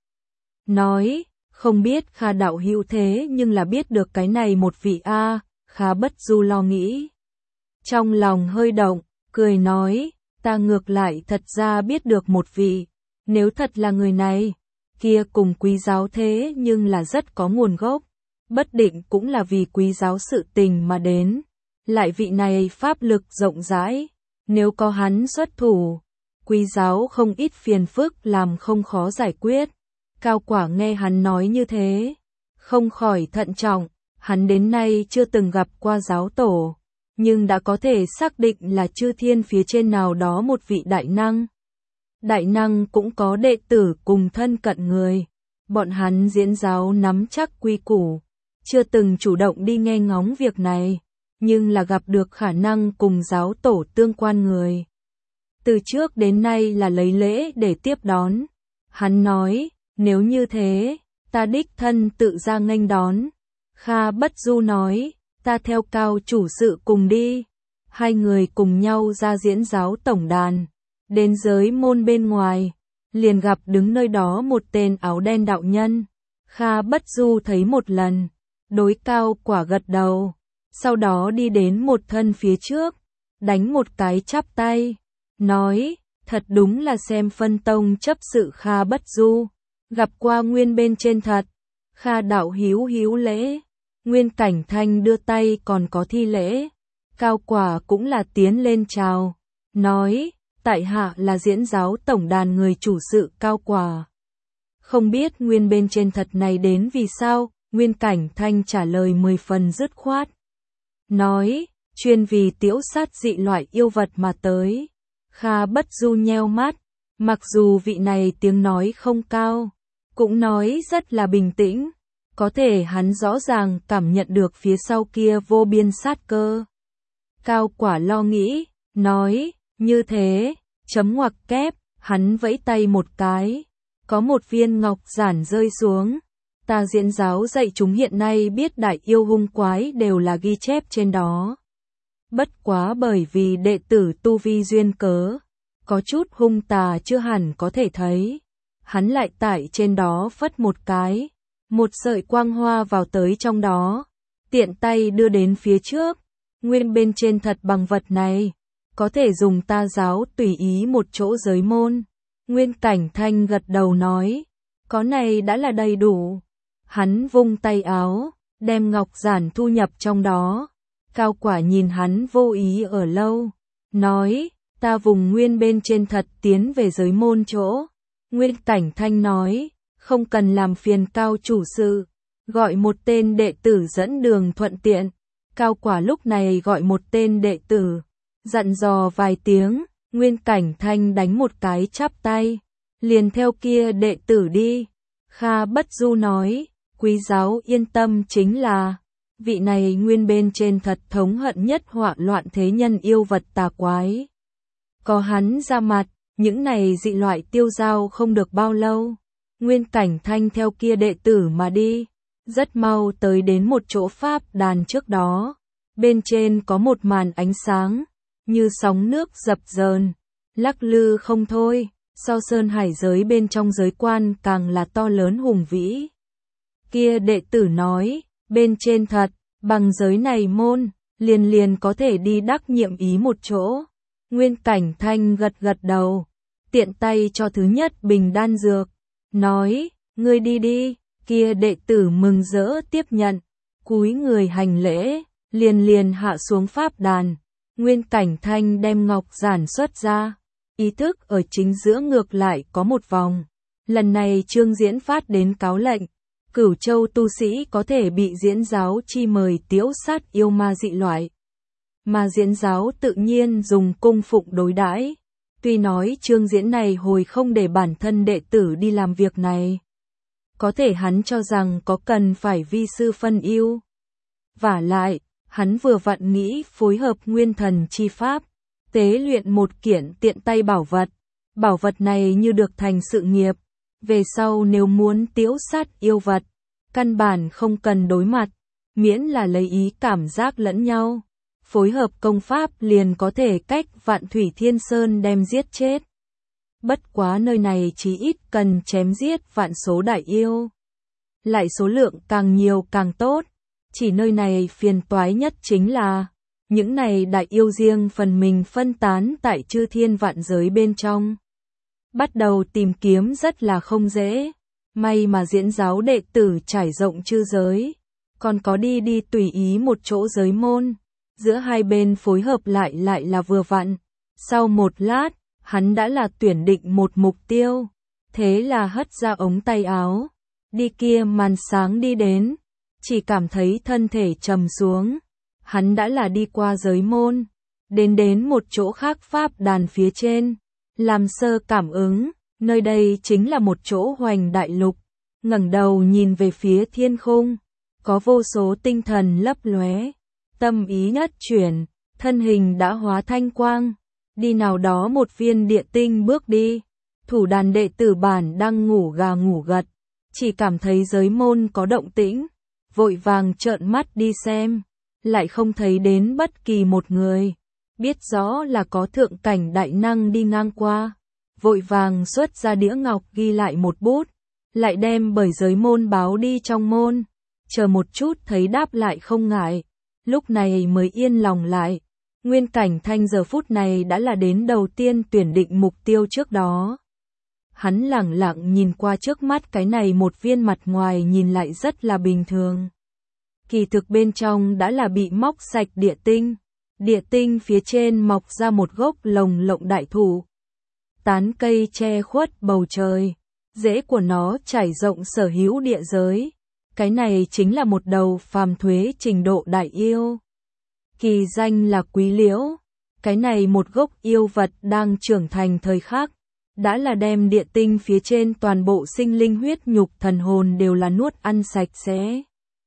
nói, không biết Kha đạo hữu thế nhưng là biết được cái này một vị a. Kha Bất Du lo nghĩ, trong lòng hơi động, cười nói, ta ngược lại thật ra biết được một vị, nếu thật là người này, kia cùng quý giáo thế nhưng là rất có nguồn gốc, bất định cũng là vì quý giáo sự tình mà đến, lại vị này pháp lực rộng rãi, nếu có hắn xuất thủ, quý giáo không ít phiền phức làm không khó giải quyết. Cao Quả nghe hắn nói như thế, không khỏi thận trọng, hắn đến nay chưa từng gặp qua giáo tổ, nhưng đã có thể xác định là chư thiên phía trên nào đó một vị đại năng. Đại năng cũng có đệ tử cùng thân cận người, bọn hắn diễn giáo nắm chắc quy củ, chưa từng chủ động đi nghe ngóng việc này, nhưng là gặp được khả năng cùng giáo tổ tương quan người. Từ trước đến nay là lấy lễ để tiếp đón. Hắn nói, nếu như thế, ta đích thân tự ra nghênh đón. Kha Bất Du nói, ta theo Cao chủ sự cùng đi. Hai người cùng nhau ra diễn giáo tổng đàn. Đến giới môn bên ngoài, liền gặp đứng nơi đó một tên áo đen đạo nhân. Kha Bất Du thấy một lần, đối Cao Quả gật đầu, sau đó đi đến một thân phía trước, đánh một cái chắp tay, nói, thật đúng là xem phân tông chấp sự Kha Bất Du, gặp qua Nguyên bên trên thật. Kha đạo hiếu hiếu lễ, Nguyên Cảnh Thanh đưa tay còn có thi lễ, Cao Quả cũng là tiến lên chào, nói, tại hạ là diễn giáo tổng đàn người chủ sự Cao Quả. Không biết Nguyên bên trên thật này đến vì sao, Nguyên Cảnh Thanh trả lời 10 phần dứt khoát. Nói, chuyên vì tiễu sát dị loại yêu vật mà tới. Kha Bất Du nheo mắt, mặc dù vị này tiếng nói không cao, cũng nói rất là bình tĩnh, có thể hắn rõ ràng cảm nhận được phía sau kia vô biên sát cơ. Cao Quả lo nghĩ, nói, như thế, chấm ngoặc kép, hắn vẫy tay một cái, có một viên ngọc giản rơi xuống. Ta diễn giáo dạy chúng hiện nay biết đại yêu hung quái đều là ghi chép trên đó. Bất quá bởi vì đệ tử tu vi duyên cớ, có chút hung tà chưa hẳn có thể thấy. Hắn lại tại trên đó phất một cái, một sợi quang hoa vào tới trong đó, tiện tay đưa đến phía trước. Nguyên bên trên thật bằng vật này, có thể dùng ta giáo tùy ý một chỗ giới môn. Nguyên Cảnh Thanh gật đầu nói, có này đã là đầy đủ. Hắn vung tay áo, đem ngọc giản thu nhập trong đó. Cao Quả nhìn hắn vô ý ở lâu, nói, ta vùng Nguyên bên trên thật tiến về giới môn chỗ. Nguyên Cảnh Thanh nói, không cần làm phiền Cao chủ sự, gọi một tên đệ tử dẫn đường thuận tiện. Cao Quả lúc này gọi một tên đệ tử, dặn dò vài tiếng, Nguyên Cảnh Thanh đánh một cái chắp tay, liền theo kia đệ tử đi. Kha Bất Du nói, quý giáo yên tâm, chính là vị này Nguyên bên trên thật thống hận nhất họa loạn thế nhân yêu vật tà quái. Có hắn ra mặt, những này dị loại tiêu dao không được bao lâu. Nguyên Cảnh Thanh theo kia đệ tử mà đi, rất mau tới đến một chỗ pháp đàn trước đó. Bên trên có một màn ánh sáng, như sóng nước dập dờn, lắc lư không thôi, so sơn hải giới bên trong giới quan càng là to lớn hùng vĩ. Kia đệ tử nói, bên trên thật, bằng giới này môn, liền có thể đi đắc nhiệm ý một chỗ. Nguyên Cảnh Thanh gật gật đầu, tiện tay cho thứ nhất bình đan dược, nói, ngươi đi đi. Kia đệ tử mừng rỡ tiếp nhận, cúi người hành lễ, liền hạ xuống pháp đàn. Nguyên Cảnh Thanh đem ngọc giản xuất ra, ý thức ở chính giữa ngược lại có một vòng. Lần này Trương Diễn phát đến cáo lệnh, Cửu Châu tu sĩ có thể bị diễn giáo chi mời tiễu sát yêu ma dị loại. Mà diễn giáo tự nhiên dùng cung phụng đối đãi. Tuy nói Trương Diễn này hồi không để bản thân đệ tử đi làm việc này. Có thể hắn cho rằng có cần phải vi sư phân ưu. Vả lại, hắn vừa vặn nghĩ phối hợp nguyên thần chi pháp, tế luyện một kiện tiện tay bảo vật. Bảo vật này như được thành sự nghiệp. Về sau nếu muốn tiễu sát yêu vật, căn bản không cần đối mặt, miễn là lấy ý cảm giác lẫn nhau. Phối hợp công pháp liền có thể cách Vạn Thủy Thiên Sơn đem giết chết. Bất quá nơi này chí ít cần chém giết vạn số đại yêu. Lại số lượng càng nhiều càng tốt. Chỉ nơi này phiền toái nhất chính là những này đại yêu riêng phần mình phân tán tại chư thiên vạn giới bên trong. Bắt đầu tìm kiếm rất là không dễ. May mà diễn giáo đệ tử trải rộng chư giới. Còn có đi tùy ý một chỗ giới môn. Giữa hai bên phối hợp lại là vừa vặn. Sau một lát, hắn đã là tuyển định một mục tiêu. Thế là hất ra ống tay áo. Đi kia màn sáng đi đến. Chỉ cảm thấy thân thể trầm xuống. Hắn đã là đi qua giới môn. Đến một chỗ khác pháp đàn phía trên. Làm sơ cảm ứng, nơi đây chính là một chỗ hoành đại lục. Ngẩng đầu nhìn về phía thiên khung. Có vô số tinh thần lấp lóe. Tâm ý nhất chuyển, thân hình đã hóa thanh quang. Đi nào đó một viên địa tinh bước đi. Thủ đàn đệ tử bản đang ngủ gà ngủ gật. Chỉ cảm thấy giới môn có động tĩnh. Vội vàng trợn mắt đi xem. Lại không thấy đến bất kỳ một người. Biết rõ là có thượng cảnh đại năng đi ngang qua. Vội vàng xuất ra đĩa ngọc ghi lại một bút. Lại đem bởi giới môn báo đi trong môn. Chờ một chút thấy đáp lại không ngại. Lúc này mới yên lòng lại. Nguyên Cảnh Thanh giờ phút này đã là đến đầu tiên tuyển định mục tiêu trước đó. Hắn lẳng lặng nhìn qua trước mắt cái này một viên mặt ngoài nhìn lại rất là bình thường. Kỳ thực bên trong đã là bị móc sạch địa tinh. Địa tinh phía trên mọc ra một gốc lồng lộng đại thụ. Tán cây che khuất bầu trời. Rễ của nó trải rộng sở hữu địa giới. Cái này chính là một đầu phàm thuế trình độ đại yêu. Kỳ danh là Quý Liễu. Cái này một gốc yêu vật đang trưởng thành thời khắc. Đã là đem địa tinh phía trên toàn bộ sinh linh huyết nhục thần hồn đều là nuốt ăn sạch sẽ.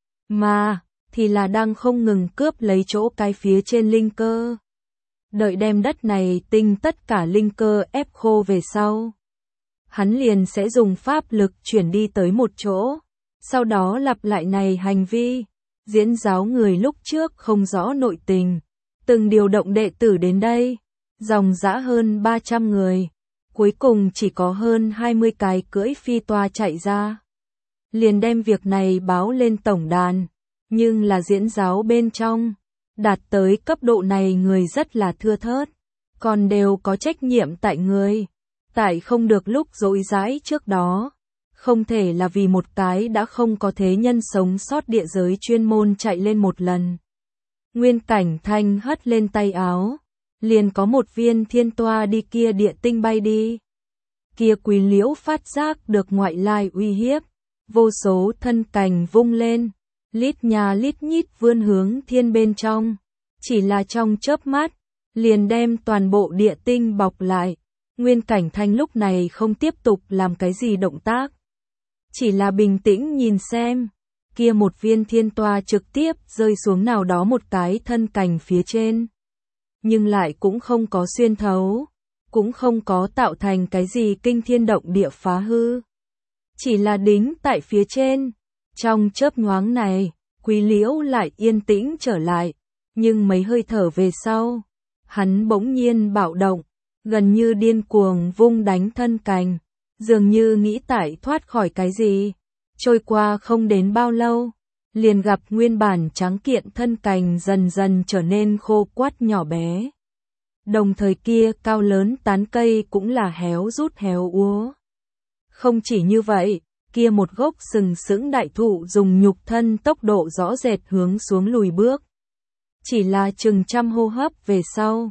Mà, thì là đang không ngừng cướp lấy chỗ cái phía trên linh cơ. Đợi đem đất này tinh tất cả linh cơ ép khô về sau. Hắn liền sẽ dùng pháp lực chuyển đi tới một chỗ. Sau đó lặp lại này hành vi. Diễn giáo người lúc trước không rõ nội tình. Từng điều động đệ tử đến đây. Dòng dã hơn 300 người. Cuối cùng chỉ có hơn 20 cái cưỡi phi toa chạy ra. Liền đem việc này báo lên tổng đàn. Nhưng là diễn giáo bên trong. Đạt tới cấp độ này người rất là thưa thớt. Còn đều có trách nhiệm tại người. Tại không được lúc dối dãi trước đó. Không thể là vì một cái đã không có thế nhân sống sót địa giới chuyên môn chạy lên một lần. Nguyên Cảnh Thanh hất lên tay áo. Liền có một viên thiên toa đi kia địa tinh bay đi. Kia Quý Liễu phát giác được ngoại lai uy hiếp. Vô số thân cành vung lên. Lít nhà lít nhít vươn hướng thiên bên trong. Chỉ là trong chớp mắt. Liền đem toàn bộ địa tinh bọc lại. Nguyên Cảnh Thanh lúc này không tiếp tục làm cái gì động tác. Chỉ là bình tĩnh nhìn xem. Kia một viên thiên toa trực tiếp rơi xuống nào đó một cái thân cành phía trên. Nhưng lại cũng không có xuyên thấu. Cũng không có tạo thành cái gì kinh thiên động địa phá hư. Chỉ là đính tại phía trên. Trong chớp nhoáng này, Quý Liễu lại yên tĩnh trở lại. Nhưng mấy hơi thở về sau, hắn bỗng nhiên bạo động. Gần như điên cuồng vung đánh thân cành. Dường như nghĩ tại thoát khỏi cái gì. Trôi qua không đến bao lâu. Liền gặp nguyên bản trắng kiện thân cành dần dần trở nên khô quắt nhỏ bé. Đồng thời kia cao lớn tán cây cũng là héo rút héo úa. Không chỉ như vậy, kia một gốc sừng sững đại thụ dùng nhục thân tốc độ rõ rệt hướng xuống lùi bước. Chỉ là chừng trăm hô hấp về sau,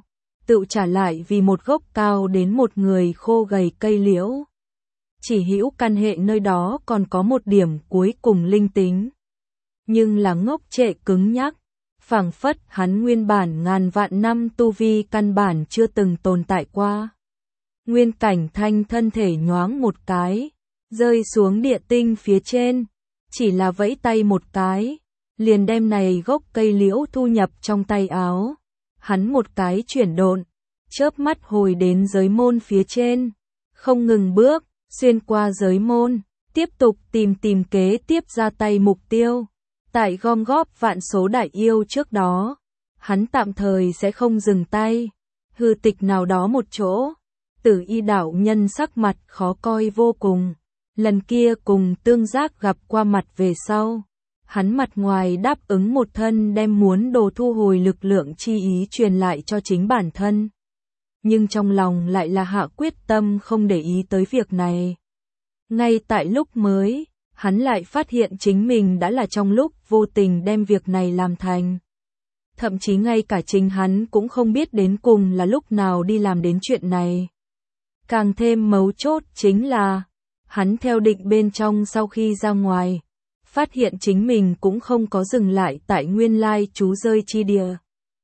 tự trả lại vì một gốc cao đến một người khô gầy cây liễu. Chỉ hữu căn hệ nơi đó còn có một điểm cuối cùng linh tính. Nhưng là ngốc trệ cứng nhắc, phảng phất hắn nguyên bản ngàn vạn năm tu vi căn bản chưa từng tồn tại qua. Nguyên Cảnh Thanh thân thể nhoáng một cái, rơi xuống địa tinh phía trên, chỉ là vẫy tay một cái, liền đem này gốc cây liễu thu nhập trong tay áo. Hắn một cái chuyển độn, chớp mắt hồi đến giới môn phía trên, không ngừng bước, xuyên qua giới môn, tiếp tục tìm kế tiếp ra tay mục tiêu. Tại gom góp vạn số đại yêu trước đó, hắn tạm thời sẽ không dừng tay. Hư tịch nào đó một chỗ, Tử Y đạo nhân sắc mặt khó coi vô cùng. Lần kia cùng Tương Giác gặp qua mặt về sau, hắn mặt ngoài đáp ứng một thân đem muốn đồ thu hồi lực lượng chi ý truyền lại cho chính bản thân. Nhưng trong lòng lại là hạ quyết tâm không để ý tới việc này. Ngay tại lúc mới, hắn lại phát hiện chính mình đã là trong lúc vô tình đem việc này làm thành. Thậm chí ngay cả chính hắn cũng không biết đến cùng là lúc nào đi làm đến chuyện này. Càng thêm mấu chốt chính là, hắn theo định bên trong sau khi ra ngoài, phát hiện chính mình cũng không có dừng lại tại nguyên lai trú rơi chi địa,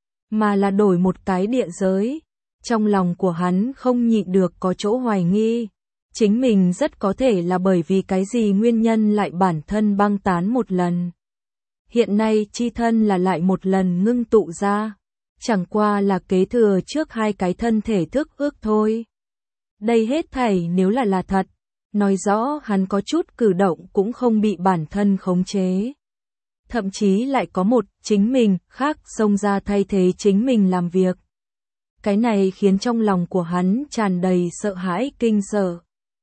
mà là đổi một cái địa giới. Trong lòng của hắn không nhịn được có chỗ hoài nghi, chính mình rất có thể là bởi vì cái gì nguyên nhân lại bản thân băng tán một lần. Hiện nay chi thân là lại một lần ngưng tụ ra, chẳng qua là kế thừa trước hai cái thân thể thức ước thôi. Đây hết thảy nếu là thật, nói rõ hắn có chút cử động cũng không bị bản thân khống chế. Thậm chí lại có một chính mình khác xông ra thay thế chính mình làm việc. Cái này khiến trong lòng của hắn tràn đầy sợ hãi kinh sợ.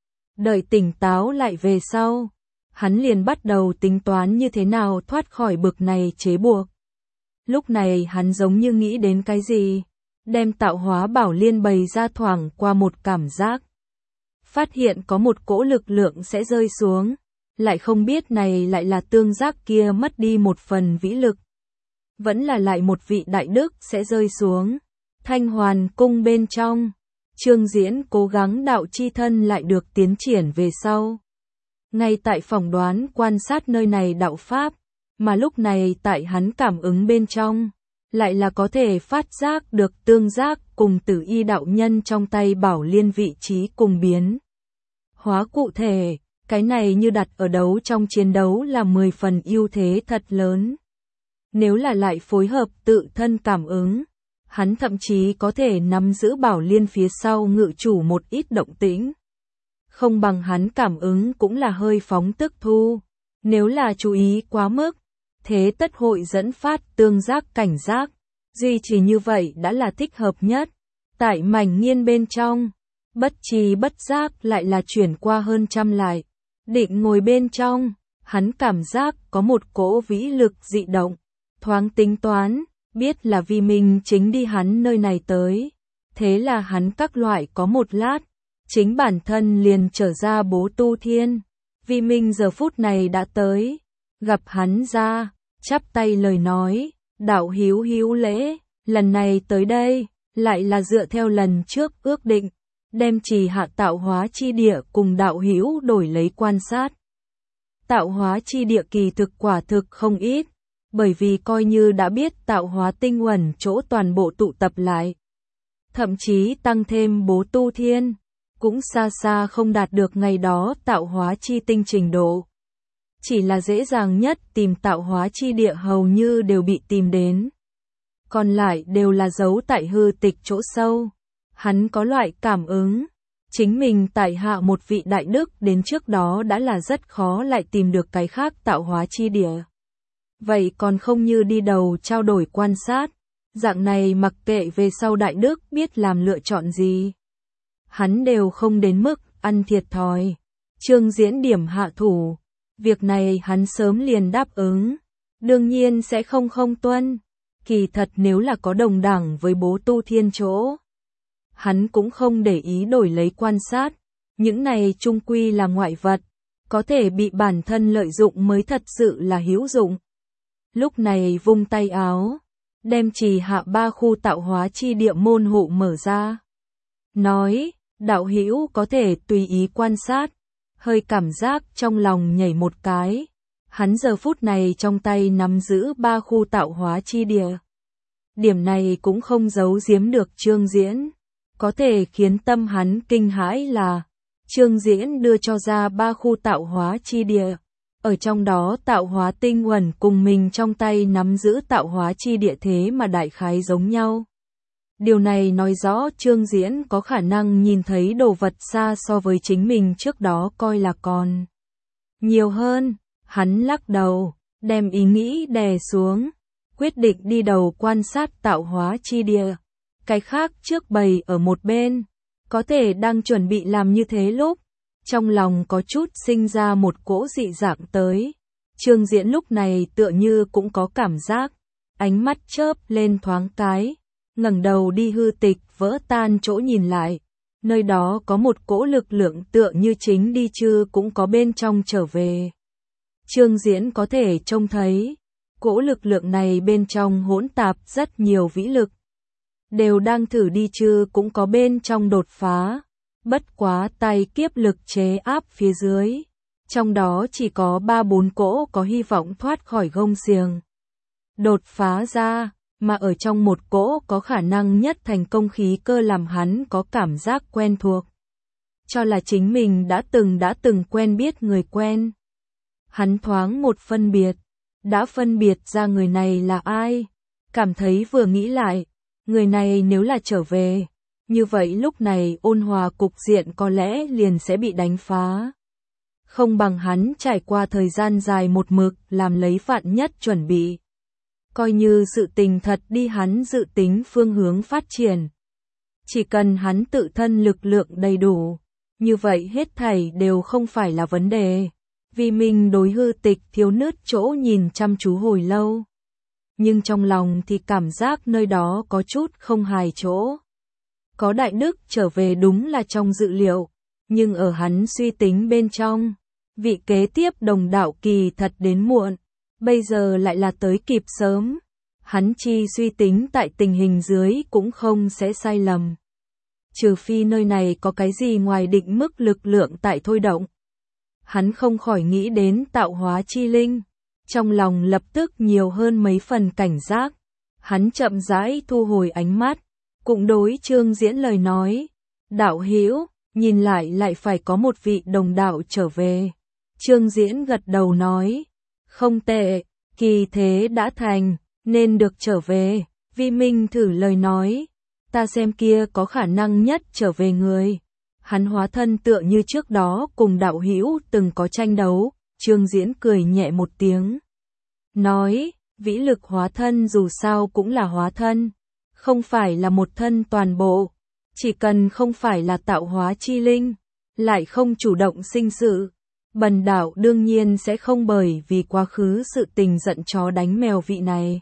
Đợi tỉnh táo lại về sau, hắn liền bắt đầu tính toán như thế nào thoát khỏi bực này chế buộc. Lúc này hắn giống như nghĩ đến cái gì, đem tạo hóa bảo liên bày ra thoảng qua một cảm giác. Phát hiện có một cỗ lực lượng sẽ rơi xuống, lại không biết này lại là Tương Giác kia mất đi một phần vĩ lực. Vẫn là lại một vị đại đức sẽ rơi xuống. Thanh Hoàn cung bên trong, Trương Diễn cố gắng đạo chi thân lại được tiến triển về sau. Ngay tại phỏng đoán quan sát nơi này đạo pháp, mà lúc này tại hắn cảm ứng bên trong, lại là có thể phát giác được Tương Giác cùng Tử Y đạo nhân trong tay bảo liên vị trí cùng biến. Hóa cụ thể, cái này như đặt ở đấu trong chiến đấu là 10 phần ưu thế thật lớn. Nếu là lại phối hợp tự thân cảm ứng, hắn thậm chí có thể nắm giữ bảo liên phía sau ngự chủ một ít động tĩnh. Không bằng hắn cảm ứng cũng là hơi phóng tức thu. Nếu là chú ý quá mức, thế tất hội dẫn phát Tương Giác cảnh giác. Duy trì như vậy đã là thích hợp nhất. Tại mảnh nghiên bên trong, bất tri bất giác lại là chuyển qua hơn trăm lại. Định ngồi bên trong, hắn cảm giác có một cỗ vĩ lực dị động. Thoáng tính toán, biết là vì mình chính đi hắn nơi này tới. Thế là hắn các loại có một lát, chính bản thân liền trở ra Bố Tu Thiên. Vì mình giờ phút này đã tới, gặp hắn ra, chắp tay lời nói, đạo hữu hữu lễ, lần này tới đây, lại là dựa theo lần trước ước định, đem trì hạ tạo hóa chi địa cùng đạo hữu đổi lấy quan sát. Tạo hóa chi địa kỳ thực quả thực không ít, bởi vì coi như đã biết tạo hóa tinh uẩn chỗ toàn bộ tụ tập lại. Thậm chí tăng thêm Bố Tu Thiên, cũng xa xa không đạt được ngày đó tạo hóa chi tinh trình độ. Chỉ là dễ dàng nhất tìm tạo hóa chi địa hầu như đều bị tìm đến. Còn lại đều là giấu tại hư tịch chỗ sâu. Hắn có loại cảm ứng, chính mình tại hạ một vị đại đức đến trước đó đã là rất khó lại tìm được cái khác tạo hóa chi địa. Vậy còn không như đi đầu trao đổi quan sát, dạng này mặc kệ về sau đại đức biết làm lựa chọn gì. Hắn đều không đến mức ăn thiệt thòi. Trương Diễn điểm hạ thủ, việc này hắn sớm liền đáp ứng, đương nhiên sẽ không tuân. Kỳ thật nếu là có đồng đẳng với Bố Tu Thiên chỗ, hắn cũng không để ý đổi lấy quan sát, những này chung quy là ngoại vật, có thể bị bản thân lợi dụng mới thật sự là hữu dụng. Lúc này vung tay áo, đem trì hạ 3 khu tạo hóa chi địa môn hộ mở ra. Nói, đạo hữu có thể tùy ý quan sát, hơi cảm giác trong lòng nhảy một cái. Hắn giờ phút này trong tay nắm giữ 3 khu tạo hóa chi địa. Điểm này cũng không giấu giếm được Trương Diễn. Có thể khiến tâm hắn kinh hãi là Trương Diễn đưa cho ra 3 khu tạo hóa chi địa. Ở trong đó tạo hóa tinh uẩn cùng mình trong tay nắm giữ tạo hóa chi địa thế mà đại khái giống nhau. Điều này nói rõ Trương Diễn có khả năng nhìn thấy đồ vật xa so với chính mình trước đó coi là còn nhiều hơn. Hắn lắc đầu, đem ý nghĩ đè xuống, quyết định đi đầu quan sát tạo hóa chi địa. Cái khác trước bày ở một bên, có thể đang chuẩn bị làm như thế lúc, trong lòng có chút sinh ra một cỗ dị dạng tới. Trương Diễn lúc này tựa như cũng có cảm giác, ánh mắt chớp lên thoáng cái, ngẩng đầu đi hư tịch vỡ tan chỗ nhìn lại. Nơi đó có một cỗ lực lượng tựa như chính đi chư cũng có bên trong trở về. Trương Diễn có thể trông thấy, cỗ lực lượng này bên trong hỗn tạp rất nhiều vĩ lực. Đều đang thử đi chư cũng có bên trong đột phá. Bất quá tay kiếp lực chế áp phía dưới. Trong đó chỉ có 3-4 cỗ có hy vọng thoát khỏi gông xiềng. Đột phá ra, mà ở trong một cỗ có khả năng nhất thành công khí cơ làm hắn có cảm giác quen thuộc. Cho là chính mình đã từng quen biết người quen. Hắn thoáng một phân biệt, đã phân biệt ra người này là ai. Cảm thấy vừa nghĩ lại, người này nếu là trở về, như vậy lúc này ôn hòa cục diện có lẽ liền sẽ bị đánh phá. Không bằng hắn trải qua thời gian dài một mực làm lấy vạn nhất chuẩn bị. Coi như sự tình thật đi hắn dự tính phương hướng phát triển. Chỉ cần hắn tự thân lực lượng đầy đủ, như vậy hết thảy đều không phải là vấn đề. Vì mình đối hư tịch thiếu nứt chỗ nhìn chăm chú hồi lâu. Nhưng trong lòng thì cảm giác nơi đó có chút không hài chỗ. Có đại đức trở về đúng là trong dự liệu, nhưng ở hắn suy tính bên trong, vị kế tiếp đồng đạo kỳ thật đến muộn, bây giờ lại là tới kịp sớm. Hắn chi suy tính tại tình hình dưới cũng không sẽ sai lầm. Trừ phi nơi này có cái gì ngoài định mức lực lượng tại thôi động. Hắn không khỏi nghĩ đến tạo hóa chi linh, trong lòng lập tức nhiều hơn mấy phần cảnh giác. Hắn chậm rãi thu hồi ánh mắt, cũng đối Trương Diễn lời nói, đạo hữu, nhìn lại phải có một vị đồng đạo trở về. Trương Diễn gật đầu nói, không tệ, kỳ thế đã thành, nên được trở về. Vi Minh thử lời nói, ta xem kia có khả năng nhất trở về người. Hắn hóa thân tựa như trước đó cùng đạo hữu từng có tranh đấu. Trương Diễn cười nhẹ một tiếng, nói, vĩ lực hóa thân dù sao cũng là hóa thân, không phải là một thân toàn bộ. Chỉ cần không phải là tạo hóa chi linh, lại không chủ động sinh sự, bần đạo đương nhiên sẽ không bởi vì quá khứ sự tình giận chó đánh mèo vị này.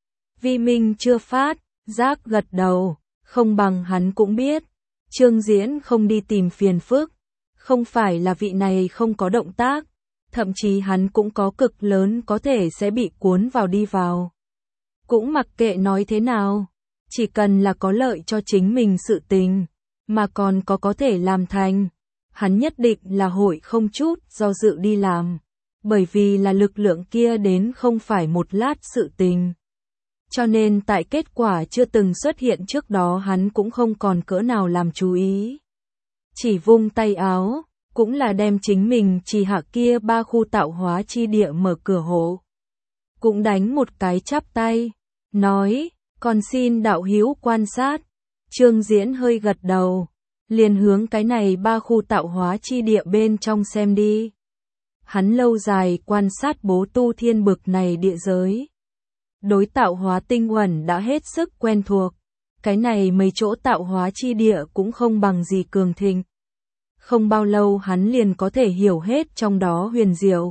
Vi Minh chưa phát giác gật đầu, không bằng hắn cũng biết, Trương Diễn không đi tìm phiền phức, không phải là vị này không có động tác, thậm chí hắn cũng có cực lớn có thể sẽ bị cuốn vào đi vào. Cũng mặc kệ nói thế nào, chỉ cần là có lợi cho chính mình sự tình, mà còn có thể làm thành, hắn nhất định là hội không chút do dự đi làm, bởi vì là lực lượng kia đến không phải một lát sự tình. Cho nên tại kết quả chưa từng xuất hiện trước đó hắn cũng không còn cỡ nào làm chú ý. Chỉ vung tay áo, cũng là đem chính mình chỉ hạ kia 3 khu tạo hóa chi địa mở cửa hộ. Cũng đánh một cái chắp tay, nói, còn xin đạo hữu quan sát. Trương Diễn hơi gật đầu, liền hướng cái này 3 khu tạo hóa chi địa bên trong xem đi. Hắn lâu dài quan sát bố tu thiên bực này địa giới. Đối tạo hóa tinh uẩn đã hết sức quen thuộc, cái này mấy chỗ tạo hóa chi địa cũng không bằng gì cường thịnh. Không bao lâu hắn liền có thể hiểu hết trong đó huyền diệu.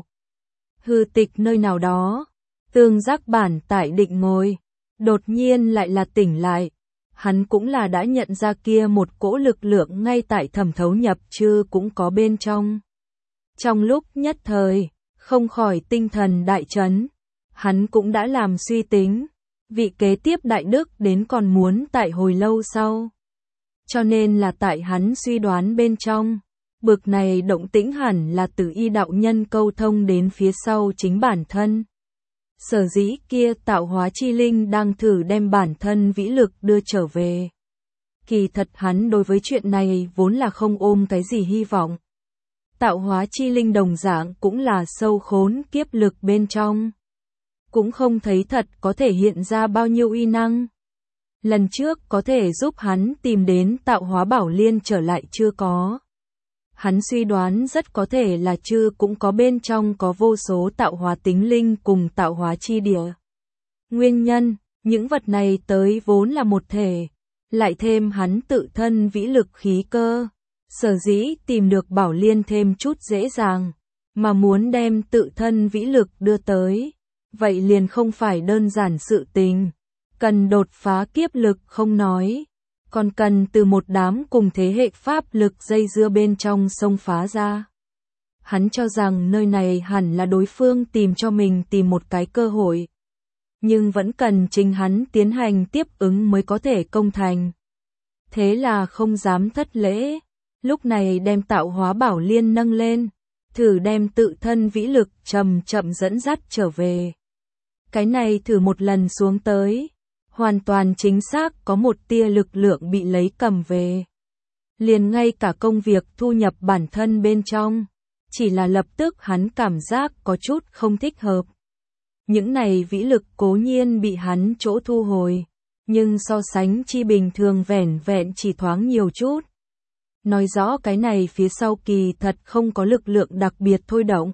Hư tịch nơi nào đó, tương giác bản tại định ngồi, đột nhiên lại là tỉnh lại. Hắn cũng là đã nhận ra kia một cỗ lực lượng ngay tại thẩm thấu nhập chư cũng có bên trong. Trong lúc nhất thời, không khỏi tinh thần đại chấn. Hắn cũng đã làm suy tính, Vị kế tiếp Đại Đức đến còn muốn tại hồi lâu sau. Cho nên là tại hắn suy đoán bên trong, bực này động tĩnh hẳn là từ y đạo nhân câu thông đến phía sau chính bản thân. Sở dĩ kia tạo hóa chi linh đang thử đem bản thân vĩ lực đưa trở về. Kỳ thật hắn đối với chuyện này vốn là không ôm cái gì hy vọng. Tạo hóa chi linh đồng dạng cũng là sâu khốn kiếp lực bên trong. Cũng không thấy thật có thể hiện ra bao nhiêu uy năng. Lần trước có thể giúp hắn tìm đến tạo hóa bảo liên trở lại chưa có. Hắn suy đoán rất có thể là chưa cũng có bên trong có vô số tạo hóa tính linh cùng tạo hóa chi địa. Nguyên nhân, những vật này tới vốn là một thể, lại thêm hắn tự thân vĩ lực khí cơ. Sở dĩ tìm được bảo liên thêm chút dễ dàng, mà muốn đem tự thân vĩ lực đưa tới, vậy liền không phải đơn giản sự tình. Cần đột phá kiếp lực không nói, còn cần từ một đám cùng thế hệ pháp lực dây dưa bên trong xông phá ra. Hắn cho rằng nơi này hẳn là đối phương tìm cho mình tìm một cái cơ hội, nhưng vẫn cần chính hắn tiến hành tiếp ứng mới có thể công thành. Thế là không dám thất lễ, lúc này đem tạo hóa bảo liên nâng lên, thử đem tự thân vĩ lực chậm chậm dẫn dắt trở về. Cái này thử một lần xuống tới, hoàn toàn chính xác có một tia lực lượng bị lấy cầm về. Liền ngay cả công việc thu nhập bản thân bên trong, chỉ là lập tức hắn cảm giác có chút không thích hợp. Những này vĩ lực cố nhiên bị hắn chỗ thu hồi, nhưng so sánh chi bình thường vẻn vẹn chỉ thoáng nhiều chút. Nói rõ cái này phía sau kỳ thật không có lực lượng đặc biệt thôi động.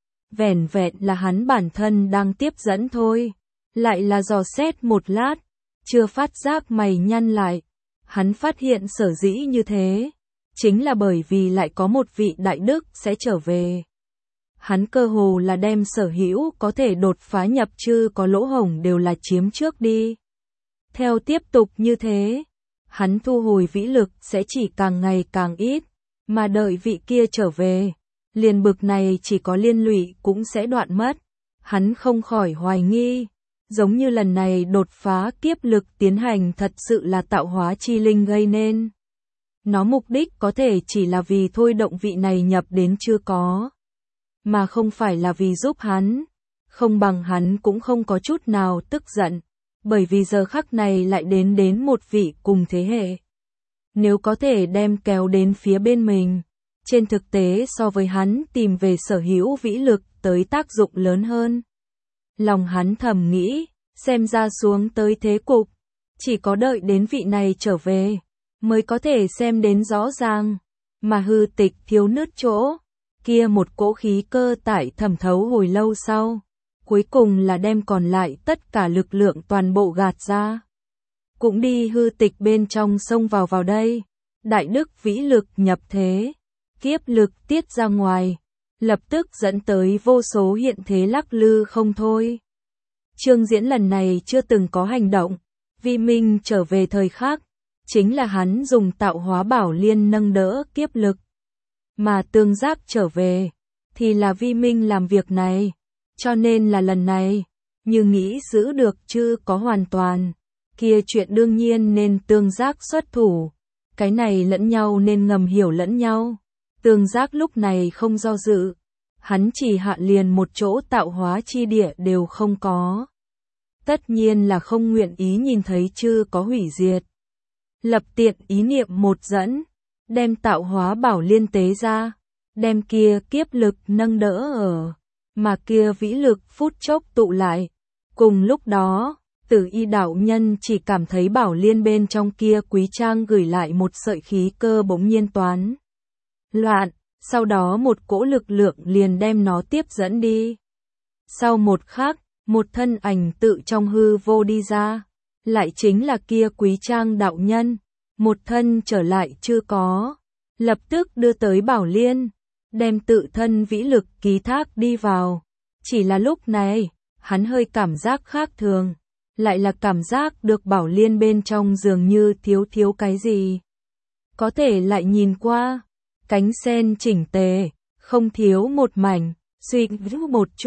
Vẻn vẹn là hắn bản thân đang tiếp dẫn thôi. Lại là dò xét một lát, chưa phát giác mày nhăn lại. Hắn phát hiện sở dĩ như thế, chính là bởi vì lại có một vị đại đức sẽ trở về. Hắn cơ hồ là đem sở hữu có thể đột phá nhập chư có lỗ hổng đều là chiếm trước đi. Theo tiếp tục như thế, hắn thu hồi vĩ lực sẽ chỉ càng ngày càng ít, mà đợi vị kia trở về, liền bực này chỉ có liên lụy cũng sẽ đoạn mất. Hắn không khỏi hoài nghi, giống như lần này đột phá kiếp lực tiến hành thật sự là tạo hóa chi linh gây nên. Nó mục đích có thể chỉ là vì thôi động vị này nhập đến chưa có, mà không phải là vì giúp hắn. Không bằng hắn cũng không có chút nào tức giận, bởi vì giờ khắc này lại đến một vị cùng thế hệ. Nếu có thể đem kéo đến phía bên mình, trên thực tế so với hắn tìm về sở hữu vĩ lực tới tác dụng lớn hơn. Lòng hắn thầm nghĩ, xem ra xuống tới thế cục, chỉ có đợi đến vị này trở về, mới có thể xem đến rõ ràng, mà hư tịch thiếu nứt chỗ, kia một cỗ khí cơ tại thẩm thấu hồi lâu sau, cuối cùng là đem còn lại tất cả lực lượng toàn bộ gạt ra. Cũng đi hư tịch bên trong xông vào đây, đại đức vĩ lực nhập thế, kiếp lực tiết ra ngoài, lập tức dẫn tới vô số hiện thế lắc lư không thôi. Chương diễn lần này chưa từng có hành động, Vi Minh trở về thời khác, chính là hắn dùng tạo hóa bảo liên nâng đỡ kiếp lực. Mà Tương Giác trở về, thì là Vi Minh làm việc này, cho nên là lần này, như nghĩ giữ được chứ có hoàn toàn, kia chuyện đương nhiên nên Tương Giác xuất thủ, cái này lẫn nhau nên ngầm hiểu lẫn nhau. Tương Giác lúc này không do dự, hắn chỉ hạ liền một chỗ tạo hóa chi địa đều không có. Tất nhiên là không nguyện ý nhìn thấy chưa có hủy diệt. Lập tiện ý niệm một dẫn, đem tạo hóa bảo liên tế ra, đem kia kiếp lực nâng đỡ ở, mà kia vĩ lực phút chốc tụ lại. Cùng lúc đó, Tử Y đạo nhân chỉ cảm thấy bảo liên bên trong kia quý trang gửi lại một sợi khí cơ bỗng nhiên toán loạn, sau đó một cỗ lực lượng liền đem nó tiếp dẫn đi. Sau một khắc, một thân ảnh tự trong hư vô đi ra, lại chính là kia quý trang đạo nhân, một thân trở lại chưa có, lập tức đưa tới bảo liên, đem tự thân vĩ lực ký thác đi vào. Chỉ là lúc này, hắn hơi cảm giác khác thường, lại là cảm giác được bảo liên bên trong dường như thiếu cái gì. Có thể lại nhìn qua, cánh sen chỉnh tề, không thiếu một mảnh, suy một chút,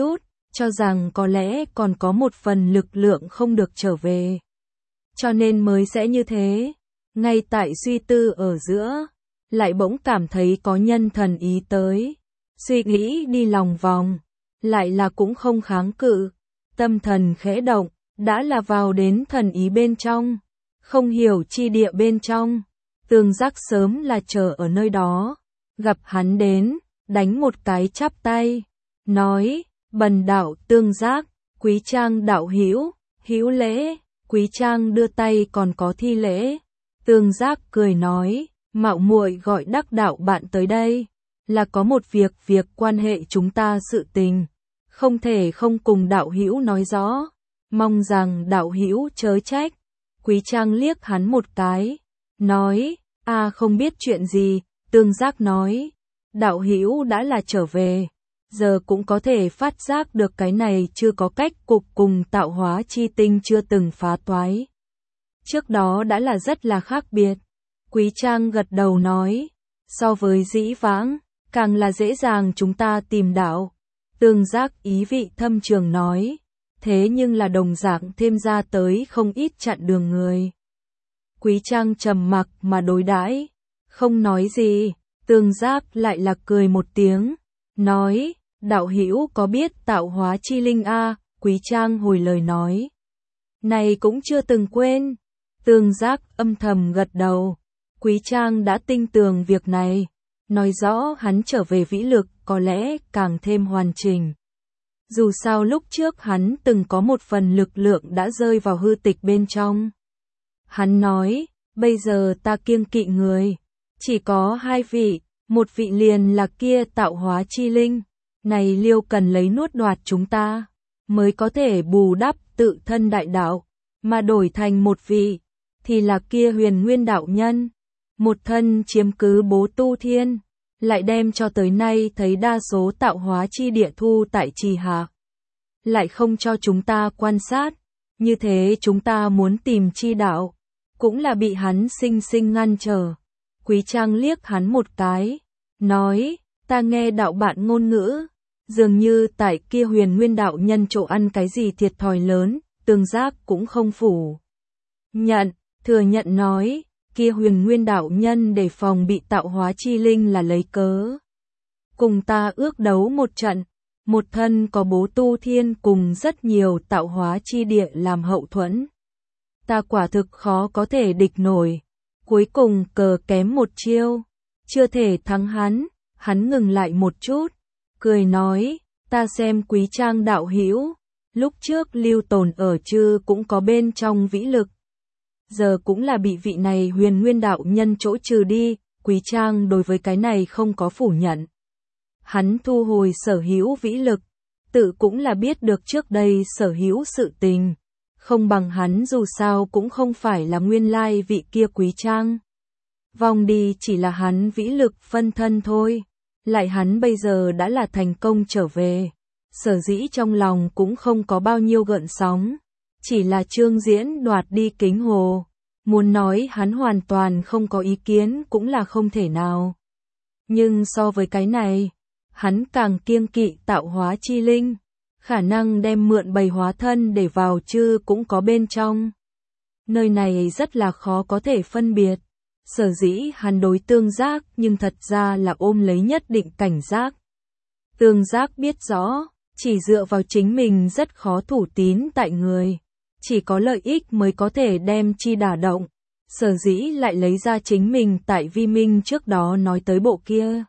cho rằng có lẽ còn có một phần lực lượng không được trở về. Cho nên mới sẽ như thế. Ngay tại suy tư ở giữa, lại bỗng cảm thấy có nhân thần ý tới. Suy nghĩ đi lòng vòng, lại là cũng không kháng cự. Tâm thần khẽ động, đã là vào đến thần ý bên trong. Không hiểu chi địa bên trong. Tương Giác sớm là chờ ở nơi đó. Gặp hắn đến, đánh một cái chắp tay. Nói, bần đạo Tương Giác, Quý Trang đạo hữu, hữu lễ. Quý Trang đưa tay còn có thi lễ. Tương Giác cười nói, mạo muội gọi Đắc đạo bạn tới đây, là có một việc quan hệ chúng ta sự tình, không thể không cùng đạo hữu nói rõ, mong rằng đạo hữu chớ trách. Quý Trang liếc hắn một cái, nói, không biết chuyện gì. Tương Giác nói, đạo hữu đã là trở về, giờ cũng có thể phát giác được cái này chưa có cách cục cùng tạo hóa chi tinh chưa từng phá toái. Trước đó đã là rất là khác biệt. Quý Trang gật đầu nói, so với dĩ vãng, càng là dễ dàng chúng ta tìm đạo. Tương Giác ý vị thâm trường nói, thế nhưng là đồng dạng thêm ra tới không ít chặn đường người. Quý Trang trầm mặc mà đối đãi, không nói gì. Tương Giác lại là cười một tiếng, nói, đạo hữu có biết tạo hóa chi linh a? Quý Trang hồi lời nói, này cũng chưa từng quên. Tương Giác âm thầm gật đầu. Quý Trang đã tinh tường việc này, nói rõ hắn trở về vĩ lực có lẽ càng thêm hoàn chỉnh. Dù sao lúc trước hắn từng có một phần lực lượng đã rơi vào hư tịch bên trong. Hắn nói, bây giờ ta kiêng kỵ người, chỉ có hai vị, một vị liền là kia tạo hóa chi linh, này liêu cần lấy nuốt đoạt chúng ta, mới có thể bù đắp tự thân đại đạo, mà đổi thành một vị, thì là kia Huyền Nguyên đạo nhân, một thân chiếm cứ Bố Tu Thiên, lại đem cho tới nay thấy đa số tạo hóa chi địa thu tại trì hạ, lại không cho chúng ta quan sát, như thế chúng ta muốn tìm chi đạo, cũng là bị hắn sinh sinh ngăn trở. Quý Trang liếc hắn một cái, nói, ta nghe đạo bạn ngôn ngữ, dường như tại kia Huyền Nguyên đạo nhân chỗ ăn cái gì thiệt thòi lớn. Tương Giác cũng không phủ nhận, thừa nhận nói, kia Huyền Nguyên đạo nhân để phòng bị tạo hóa chi linh là lấy cớ cùng ta ước đấu một trận, một thân có Bố Tu Thiên cùng rất nhiều tạo hóa chi địa làm hậu thuẫn. Ta quả thực khó có thể địch nổi, cuối cùng cờ kém một chiêu, chưa thể thắng hắn. Hắn ngừng lại một chút, cười nói, ta xem Quý Trang đạo hữu, lúc trước lưu tồn ở chư cũng có bên trong vĩ lực, giờ cũng là bị vị này Huyền Nguyên đạo nhân chỗ trừ đi. Quý Trang đối với cái này không có phủ nhận. Hắn thu hồi sở hữu vĩ lực, tự cũng là biết được trước đây sở hữu sự tình, không bằng hắn dù sao cũng không phải là nguyên lai vị kia Quý Trang. Vòng đi chỉ là hắn vĩ lực phân thân thôi, lại hắn bây giờ đã là thành công trở về, sở dĩ trong lòng cũng không có bao nhiêu gợn sóng, chỉ là Trương Diễn đoạt đi Kính Hồ, muốn nói hắn hoàn toàn không có ý kiến cũng là không thể nào. Nhưng so với cái này, hắn càng kiêng kỵ tạo hóa chi linh, khả năng đem mượn bầy hóa thân để vào chư cũng có bên trong. Nơi này rất là khó có thể phân biệt, sở dĩ hắn đối Tương Giác nhưng thật ra là ôm lấy nhất định cảnh giác. Tương Giác biết rõ, chỉ dựa vào chính mình rất khó thủ tín tại người, chỉ có lợi ích mới có thể đem chi đả động, sở dĩ lại lấy ra chính mình tại Vi Minh trước đó nói tới bộ kia.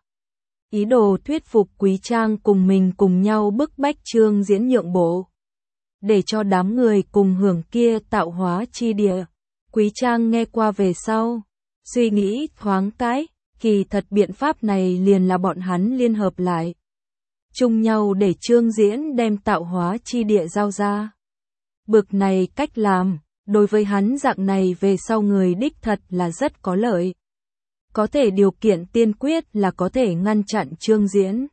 Ý đồ thuyết phục Quý Trang cùng mình cùng nhau bức bách Trương Diễn nhượng bộ, để cho đám người cùng hưởng kia tạo hóa chi địa. Quý Trang nghe qua về sau, suy nghĩ thoáng cái, kỳ thật biện pháp này liền là bọn hắn liên hợp lại, chung nhau để Trương Diễn đem tạo hóa chi địa giao ra. Bực này cách làm, đối với hắn dạng này về sau người đích thật là rất có lợi. Có thể điều kiện tiên quyết là có thể ngăn chặn Trương Diễn.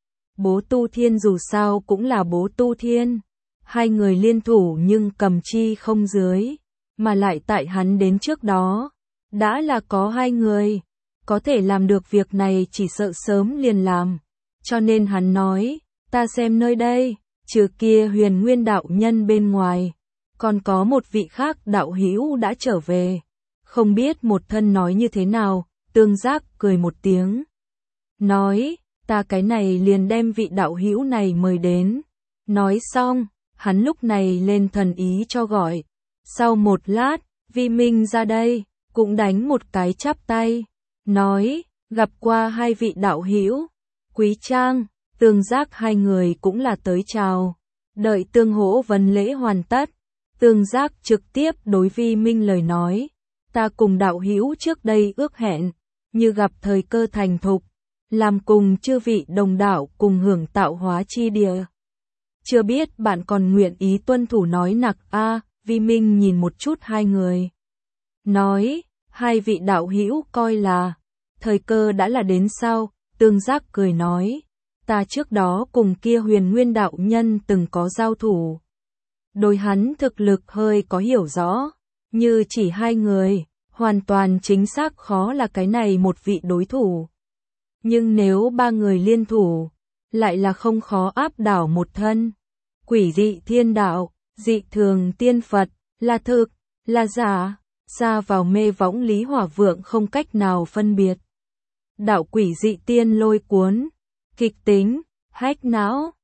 Bố Tu Thiên dù sao cũng là Bố Tu Thiên, hai người liên thủ nhưng cầm chi không dưới, mà lại tại hắn đến trước đó, đã là có hai người, có thể làm được việc này chỉ sợ sớm liền làm, cho nên hắn nói, ta xem nơi đây, trừ kia Huyền Nguyên đạo nhân bên ngoài, còn có một vị khác đạo hữu đã trở về. Không biết một thân nói như thế nào, Tương Giác cười một tiếng. Nói, ta cái này liền đem vị đạo hữu này mời đến. Nói xong, hắn lúc này lên thần ý cho gọi. Sau một lát, Vi Minh ra đây, cũng đánh một cái chắp tay. Nói, gặp qua hai vị đạo hữu. Quý Trang, Tương Giác hai người cũng là tới chào. Đợi Tương Hỗ vấn lễ hoàn tất, Tương Giác trực tiếp đối Vi Minh lời nói. Ta cùng đạo hữu trước đây ước hẹn, như gặp thời cơ thành thục, làm cùng chư vị đồng đạo cùng hưởng tạo hóa chi địa. Chưa biết bạn còn nguyện ý tuân thủ nói nặc a. Vi Minh nhìn một chút hai người. Nói, hai vị đạo hữu coi là, thời cơ đã là đến sao? Tương Giác cười nói, ta trước đó cùng kia Huyền Nguyên đạo nhân từng có giao thủ. Đối hắn thực lực hơi có hiểu rõ, như chỉ hai người, hoàn toàn chính xác khó là cái này một vị đối thủ. Nhưng nếu ba người liên thủ, lại là không khó áp đảo một thân. Quỷ dị thiên đạo, dị thường tiên Phật, là thực, là giả, xa vào mê võng Lý Hỏa Vượng không cách nào phân biệt. Đạo quỷ dị tiên lôi cuốn, kịch tính, hách não.